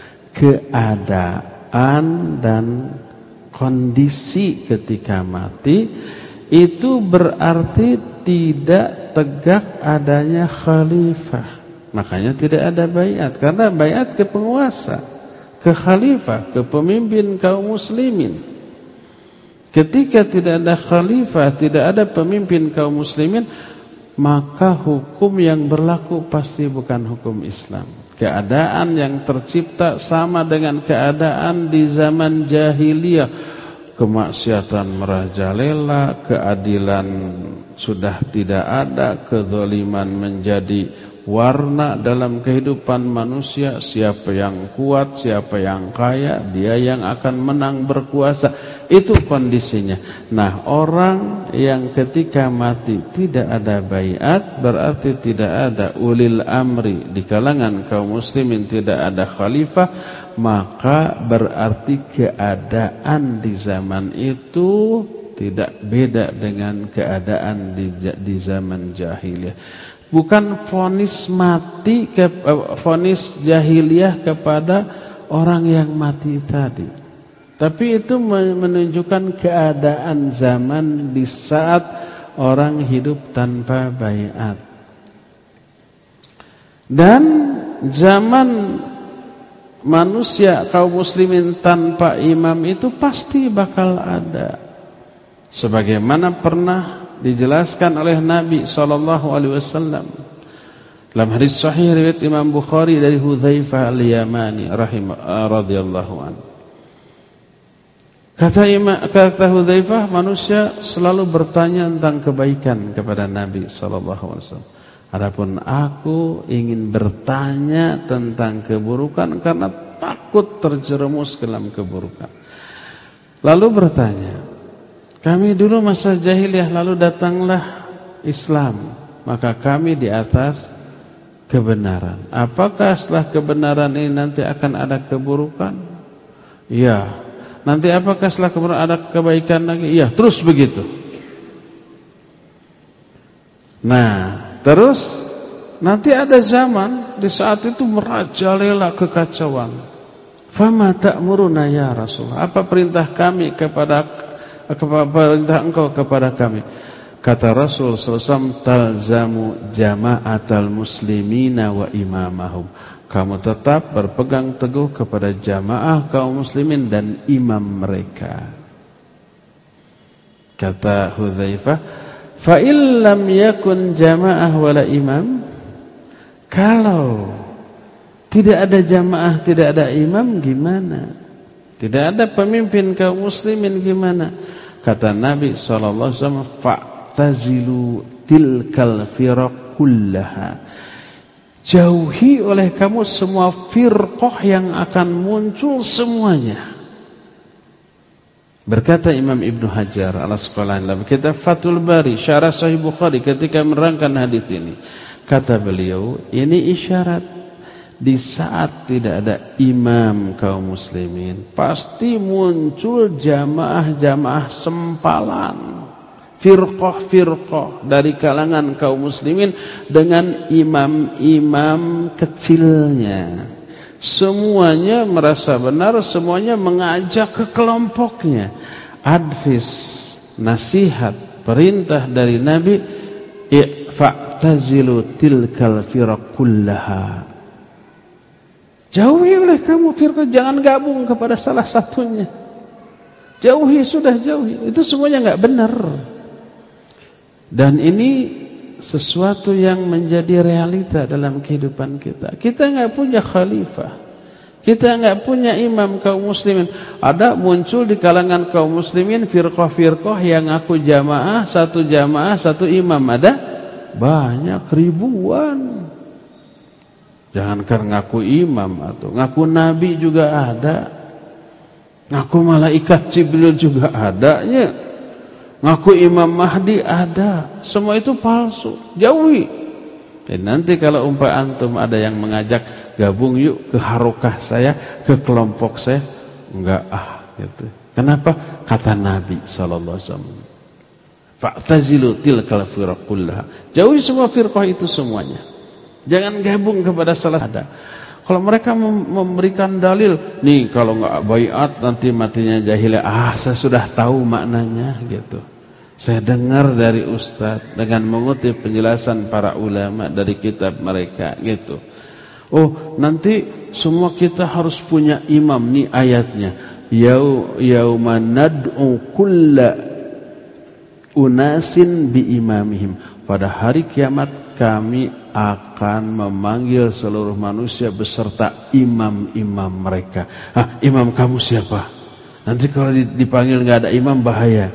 keadaan dan kondisi ketika mati. Itu berarti tidak tegak adanya khalifah. Makanya tidak ada baiat, karena baiat ke penguasa, ke khalifah, ke pemimpin kaum muslimin. Ketika tidak ada khalifah, tidak ada pemimpin kaum muslimin, maka hukum yang berlaku pasti bukan hukum Islam. Keadaan yang tercipta sama dengan keadaan di zaman jahiliyah. Kemaksiatan merajalela, keadilan sudah tidak ada, kezaliman menjadi warna dalam kehidupan manusia. Siapa yang kuat, siapa yang kaya, dia yang akan menang berkuasa. Itu kondisinya. Nah, orang yang ketika mati tidak ada baiat, berarti tidak ada ulil amri di kalangan kaum muslimin, tidak ada khalifah, maka berarti keadaan di zaman itu tidak beda dengan keadaan di zaman jahiliyah. Bukan vonis mati, vonis jahiliyah kepada orang yang mati tadi, tapi itu menunjukkan keadaan zaman di saat orang hidup tanpa baiat. Dan zaman manusia kaum muslimin tanpa imam itu pasti bakal ada. Sebagaimana pernah dijelaskan oleh Nabi SAW dalam hadis sahih riwayat Imam Bukhari dari Hudzaifah al-Yamani radhiyallahu anhu. Kata Hudzaifah, manusia selalu bertanya tentang kebaikan kepada Nabi SAW. Adapun aku ingin bertanya tentang keburukan, karena takut terjerumus ke dalam keburukan. Lalu bertanya, kami dulu masa jahiliyah lalu datanglah Islam, maka kami di atas kebenaran. Apakah setelah kebenaran ini nanti akan ada keburukan? Ya. Nanti apakah setelah kebenaran ada kebaikan lagi? Ya, terus begitu. Nah, terus nanti ada zaman di saat itu merajalela kekacauan. Fama ta'muruna ya Rasul? Apa perintah kami perintah engkau kepada kami? Kata Rasul SAW, talzamu jama'atal muslimina wa imamahum. Kamu tetap berpegang teguh kepada jamaah kaum muslimin dan imam mereka. Kata Hudzaifah, fa illam yakun jama'ah wala imam, kalau tidak ada jamaah, tidak ada imam, gimana? Tidak ada pemimpin kaum muslimin, gimana? Kata Nabi SAW, fa'tazilu tilkal firaq kullaha. Jauhi oleh kamu semua firqah yang akan muncul semuanya. Berkata Imam Ibnu Hajar al-Asqalani dalam kitab Fathul Bari Syarah Sahih Bukhari ketika menerangkan hadis ini, kata beliau, ini isyarat di saat tidak ada imam kaum muslimin pasti muncul jamaah-jamaah sempalan, firqah-firqah dari kalangan kaum muslimin dengan imam-imam kecilnya. Semuanya merasa benar, semuanya mengajak ke kelompoknya. Advis, nasihat, perintah dari Nabi, fa'tazilu tilkal firaq kullaha. Jauhi oleh kamu firqah, jangan gabung kepada salah satunya. Jauhi, sudah jauhi. Itu semuanya enggak benar. Dan ini sesuatu yang menjadi realita dalam kehidupan kita. Kita enggak punya khalifah, kita enggak punya imam kaum muslimin. Ada muncul di kalangan kaum muslimin firqah-firqah yang ngaku jamaah, satu imam. Ada banyak, ribuan. Jangankan ngaku imam atau ngaku nabi juga ada, ngaku malaikat Jibril juga adanya, ngaku Imam Mahdi ada. Semua itu palsu, jauhi. Dan nanti kalau umpama antum ada yang mengajak, gabung yuk ke harokah saya, ke kelompok saya, enggak gitu. Kenapa? Kata Nabi SAW, fa'tazilu tilkal firaq kullaha. Jauhi semua firqah itu semuanya. Jangan gabung kepada salah ada. Kalau mereka memberikan dalil, nih kalau enggak baiat nanti matinya jahiliyah. Saya sudah tahu maknanya gitu. Saya dengar dari ustaz dengan mengutip penjelasan para ulama dari kitab mereka gitu. Oh, nanti semua kita harus punya imam, nih ayatnya. Yauma nad'u kulla unasin bi imamihim. Pada hari kiamat kami akan memanggil seluruh manusia beserta imam-imam mereka. Imam kamu siapa? Nanti kalau dipanggil enggak ada imam bahaya.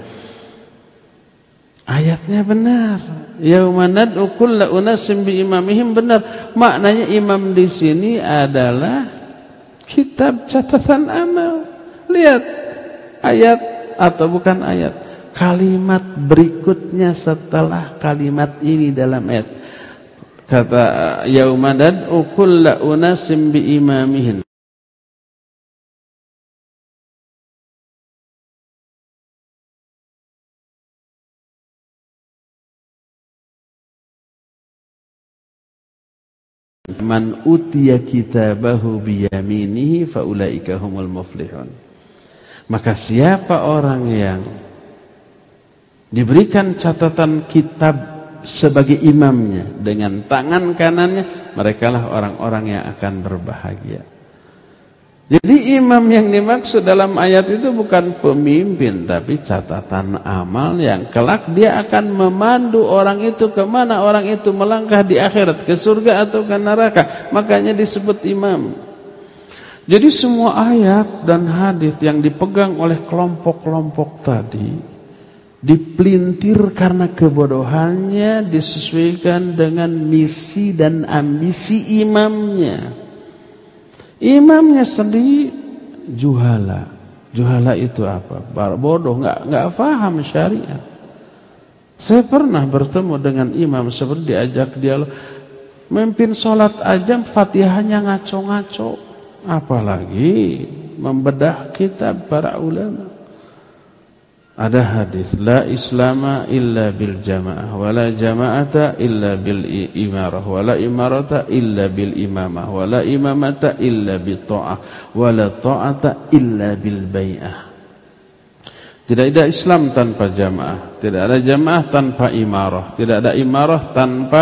Ayatnya benar. Yauma nad'u kulla unasin bi imamihim, benar. Maknanya imam di sini adalah kitab catatan amal. Lihat ayat atau bukan ayat, kalimat berikutnya setelah kalimat ini dalam ayat. Kata yauma nad'u kulla unasin bi imamihim. Man utiya kitabahu biyaminihi faulaika humul muflihun. Maka siapa orang yang diberikan catatan kitab sebagai imamnya dengan tangan kanannya, merekalah orang-orang yang akan berbahagia. Jadi imam yang dimaksud dalam ayat itu bukan pemimpin, tapi catatan amal yang kelak dia akan memandu orang itu kemana orang itu melangkah di akhirat, ke surga atau ke neraka. Makanya disebut imam. Jadi semua ayat dan hadis yang dipegang oleh kelompok-kelompok tadi dipelintir karena kebodohannya, disesuaikan dengan misi dan ambisi imamnya. Imamnya sendiri juhala. Juhala itu apa? Bodoh, nggak paham syariat. Saya pernah bertemu dengan imam seperti diajak dialog, memimpin sholat aja Fatihahnya ngaco-ngaco, apalagi membedah kitab para ulama. Ada hadis, la islama illa bil jamaah, wala jama'ata illa bil imarah, wala imarata illa bil imamah, wala imamata illa bil ta'ah, wala ta'ata illa bil bai'ah. Tidak ada Islam tanpa jamaah, tidak ada jamaah tanpa imarah, tidak ada imarah tanpa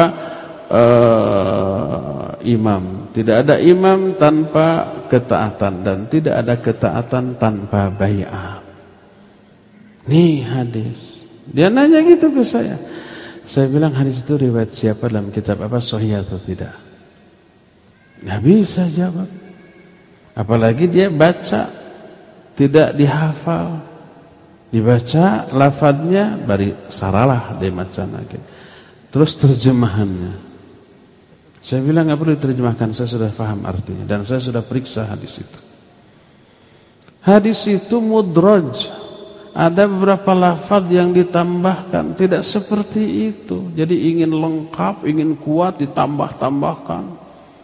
imam, tidak ada imam tanpa ketaatan, dan tidak ada ketaatan tanpa bai'ah. Nih hadis. Dia nanya gitu ke saya. Saya bilang hadis itu riwayat siapa, dalam kitab apa, sahih atau tidak? Nggak bisa jawab. Apalagi dia baca, tidak dihafal. Dibaca lafadznya, bari saralah dia macam lagi. Terus terjemahannya. Saya bilang nggak perlu diterjemahkan, saya sudah paham artinya dan saya sudah periksa hadis itu. Hadis itu mudraj. Ada beberapa lafaz yang ditambahkan, tidak seperti itu. Jadi ingin lengkap, ingin kuat, ditambah-tambahkan.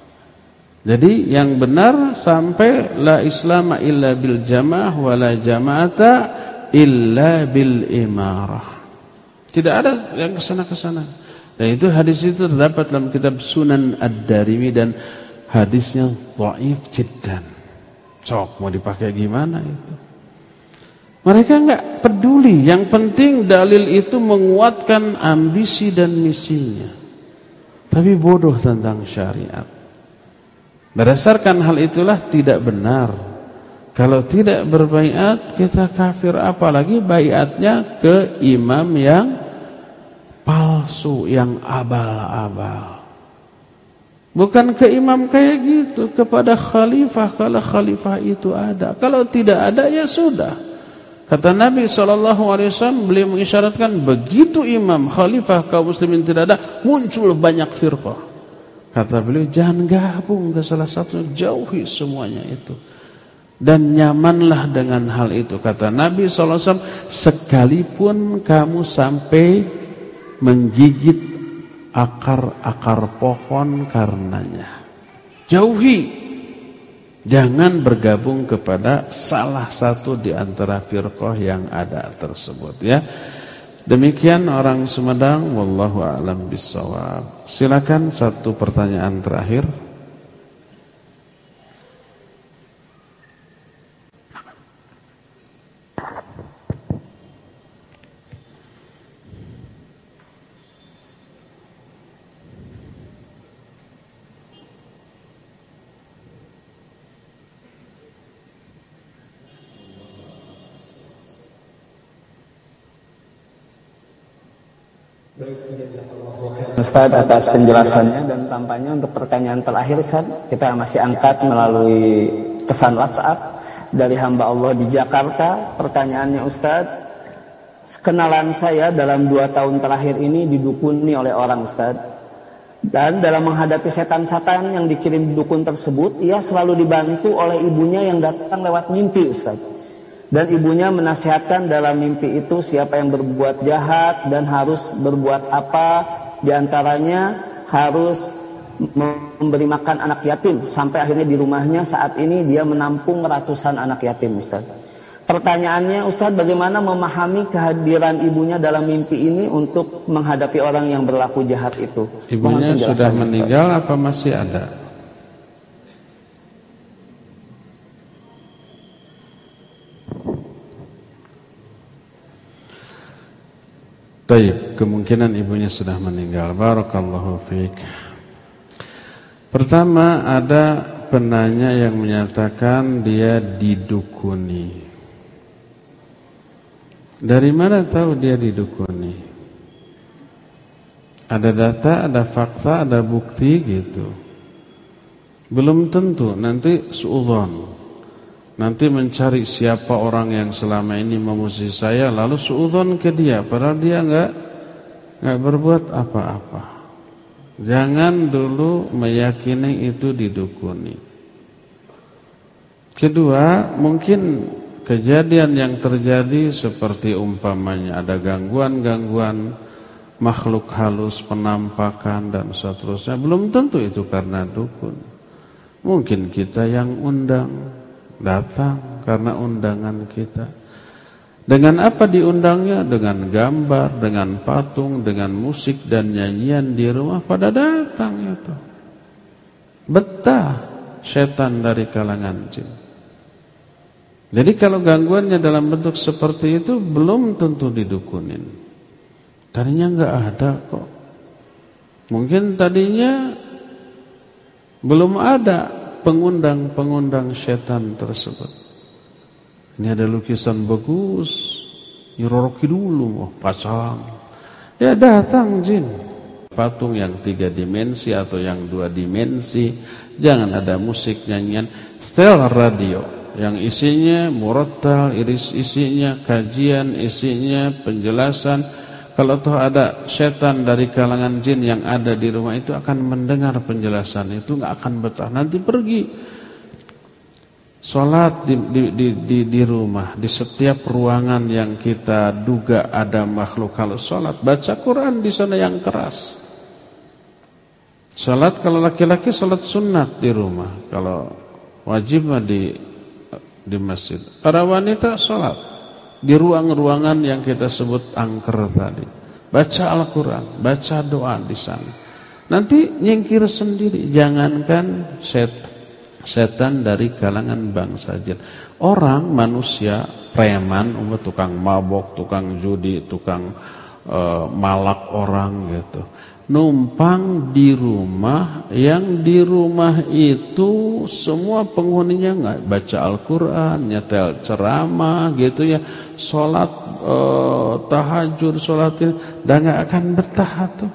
Jadi yang benar sampai la islama illa bil jamaah wa la jama'ata illa bil imarah. Tidak ada yang kesana-kesana. Dan itu hadis itu terdapat dalam kitab Sunan Ad-Darimi dan hadisnya dhaif jiddan. Cok mau dipakai gimana itu? Mereka enggak peduli. Yang penting dalil itu menguatkan ambisi dan misinya. Tapi bodoh tentang syariat. Berdasarkan hal itulah tidak benar. Kalau tidak berbaiat kita kafir, apalagi baiatnya ke imam yang palsu, yang abal-abal. Bukan ke imam kayak gitu, kepada khalifah kalau khalifah itu ada. Kalau tidak ada ya sudah. Kata Nabi SAW, beliau mengisyaratkan begitu imam khalifah kaum muslimin tidak ada, muncul banyak firqah. Kata beliau, jangan gabung ke salah satu, jauhi semuanya itu. Dan nyamanlah dengan hal itu. Kata Nabi SAW, sekalipun kamu sampai menggigit akar-akar pohon karenanya, jauhi. Jangan bergabung kepada salah satu di antara firqah yang ada tersebut, ya. Demikian orang Sumedang, wallahu a'lam bissawab. Silakan satu pertanyaan terakhir. Ustaz atas penjelasannya, dan tampaknya untuk pertanyaan terakhir Ustaz kita masih angkat melalui pesan WhatsApp dari hamba Allah di Jakarta. Pertanyaannya Ustaz, kenalan saya dalam 2 tahun terakhir ini didukuni oleh orang Ustaz, dan dalam menghadapi setan-setan yang dikirim dukun tersebut, ia selalu dibantu oleh ibunya yang datang lewat mimpi Ustaz. Dan ibunya menasihatkan dalam mimpi itu siapa yang berbuat jahat dan harus berbuat apa, diantaranya harus memberi makan anak yatim. Sampai akhirnya di rumahnya saat ini dia menampung ratusan anak yatim Ustaz. Pertanyaannya Ustaz, bagaimana memahami kehadiran ibunya dalam mimpi ini untuk menghadapi orang yang berlaku jahat itu? Ibunya sudah meninggal Ustaz, apa masih ada? Baik, kemungkinan ibunya sudah meninggal. Barakallahu fiik. Pertama, ada penanya yang menyatakan dia didukuni. Dari mana tahu dia didukuni? Ada data, ada fakta, ada bukti gitu. Belum tentu, nanti suudzon. Nanti mencari siapa orang yang selama ini memusuhi saya, lalu suudzon ke dia, padahal dia enggak berbuat apa-apa. Jangan dulu meyakini itu didukuni. Kedua, mungkin kejadian yang terjadi seperti umpamanya ada gangguan-gangguan makhluk halus, penampakan dan seterusnya. Belum tentu itu karena dukun. Mungkin kita yang undang, datang karena undangan kita. Dengan apa diundangnya? Dengan gambar, dengan patung, dengan musik dan nyanyian di rumah, pada datang itu. Betah setan dari kalangan jin. Jadi kalau gangguannya dalam bentuk seperti itu belum tentu didukunin. Tadinya enggak ada kok. Mungkin tadinya belum ada pengundang setan tersebut. Ini ada lukisan bagus, diroroki dulu, pasang. Ya datang jin. Patung yang 3 dimensi atau yang 2 dimensi. Jangan ada musik, nyanyian. Setel radio yang isinya murattal, isinya kajian, isinya penjelasan. Kalau toh ada setan dari kalangan jin yang ada di rumah itu akan mendengar penjelasan itu, nggak akan betah. Nanti pergi sholat di rumah, di setiap ruangan yang kita duga ada makhluk halus sholat, baca Quran di sana yang keras. Sholat kalau laki-laki sholat sunat di rumah, kalau wajib mah di masjid. Para wanita sholat di ruang-ruangan yang kita sebut angker tadi. Baca Al-Quran, baca doa di sana. Nanti nyingkir sendiri. Jangankan setan dari kalangan bangsa jin. Orang, manusia, preman, tukang mabok, tukang judi, tukang malak orang gitu. Numpang di rumah, yang di rumah itu semua penghuninya nggak baca Al-Quran, nyetel ceramah gitu ya, sholat tahajud, sholat ini, dan nggak akan betah tuh,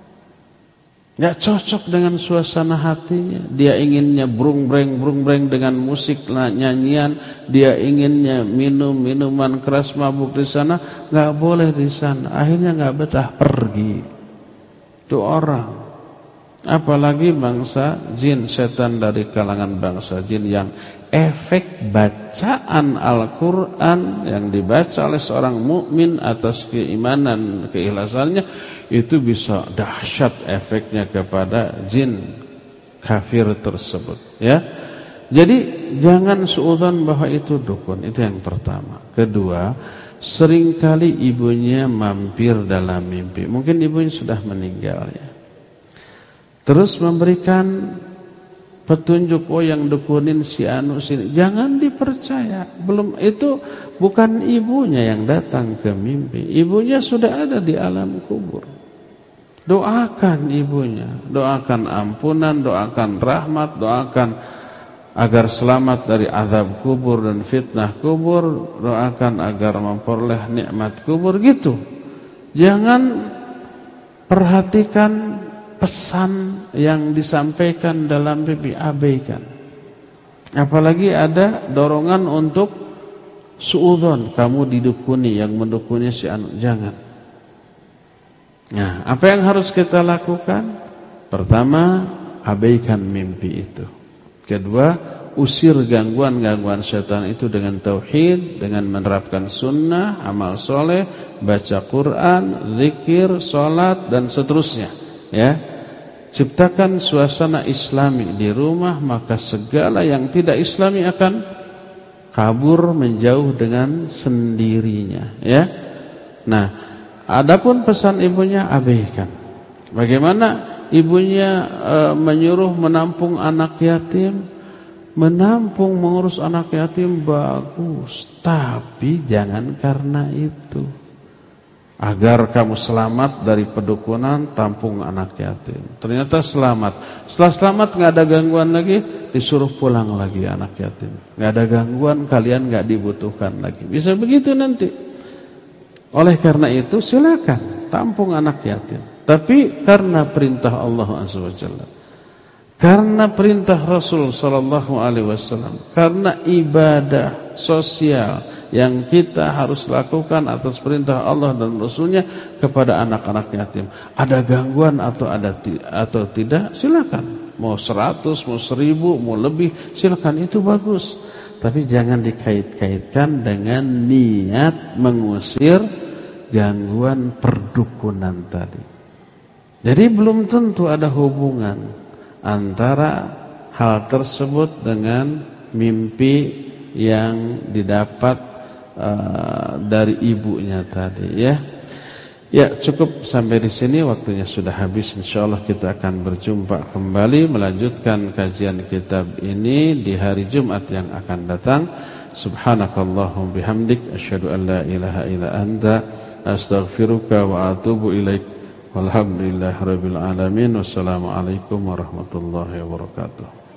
nggak cocok dengan suasana hatinya. Dia inginnya brung-breng dengan musik nyanyian, dia inginnya minum minuman keras, mabuk di sana, nggak boleh di sana. Akhirnya nggak betah, pergi. Itu orang, apalagi bangsa jin, setan dari kalangan bangsa jin yang efek bacaan Al-Quran yang dibaca oleh seorang mukmin atas keimanan, keikhlasannya, itu bisa dahsyat efeknya kepada jin kafir tersebut. Ya, jadi jangan suudzon bahwa itu dukun. Itu yang pertama. Kedua, seringkali ibunya mampir dalam mimpi. Mungkin ibunya sudah meninggal ya. Terus memberikan petunjuk, oh yang dukunin si anu sini. Jangan dipercaya. Belum, itu bukan ibunya yang datang ke mimpi. Ibunya sudah ada di alam kubur. Doakan ibunya, doakan ampunan, doakan rahmat, doakan agar selamat dari azab kubur dan fitnah kubur, doakan agar memperoleh nikmat kubur gitu. Jangan perhatikan pesan yang disampaikan dalam mimpi, abaikan. Apalagi ada dorongan untuk suudzon, kamu didukuni, yang mendukuni si anu, jangan. Nah, apa yang harus kita lakukan? Pertama, abaikan mimpi itu. Kedua, usir gangguan-gangguan setan itu dengan tauhid, dengan menerapkan sunnah, amal soleh, baca Quran, zikir, sholat, dan seterusnya. Ya, ciptakan suasana Islami di rumah, maka segala yang tidak Islami akan kabur menjauh dengan sendirinya. Ya, nah, adapun pesan ibunya abaikan. Bagaimana? Ibunya menyuruh menampung anak yatim, menampung, mengurus anak yatim bagus, tapi jangan karena itu. Agar kamu selamat dari pedukunan, tampung anak yatim. Ternyata selamat. Setelah selamat nggak ada gangguan lagi, disuruh pulang lagi anak yatim. Nggak ada gangguan, kalian nggak dibutuhkan lagi. Bisa begitu nanti. Oleh karena itu silakan tampung anak yatim. Tapi karena perintah Allah Azza wa Jalla, karena perintah Rasul sallallahu alaihi wasallam, karena ibadah sosial yang kita harus lakukan atas perintah Allah dan Rasulnya kepada anak-anak yatim. Ada gangguan atau tidak, silakan. Mau 100, mau 1000, mau lebih, silakan, itu bagus. tapi jangan dikait-kaitkan dengan niat mengusir gangguan perdukunan tadi. Jadi belum tentu ada hubungan antara hal tersebut dengan mimpi yang didapat dari ibunya tadi, ya. Ya, cukup sampai di sini, waktunya sudah habis. Insyaallah kita akan berjumpa kembali melanjutkan kajian kitab ini di hari Jumat yang akan datang. Subhanakallahumma bihamdik asyhadu an la ilaha illa anta astaghfiruka wa atubu ilaik. Walhamdulillahirabbil alamin. Wassalamualaikum warahmatullahi wabarakatuh.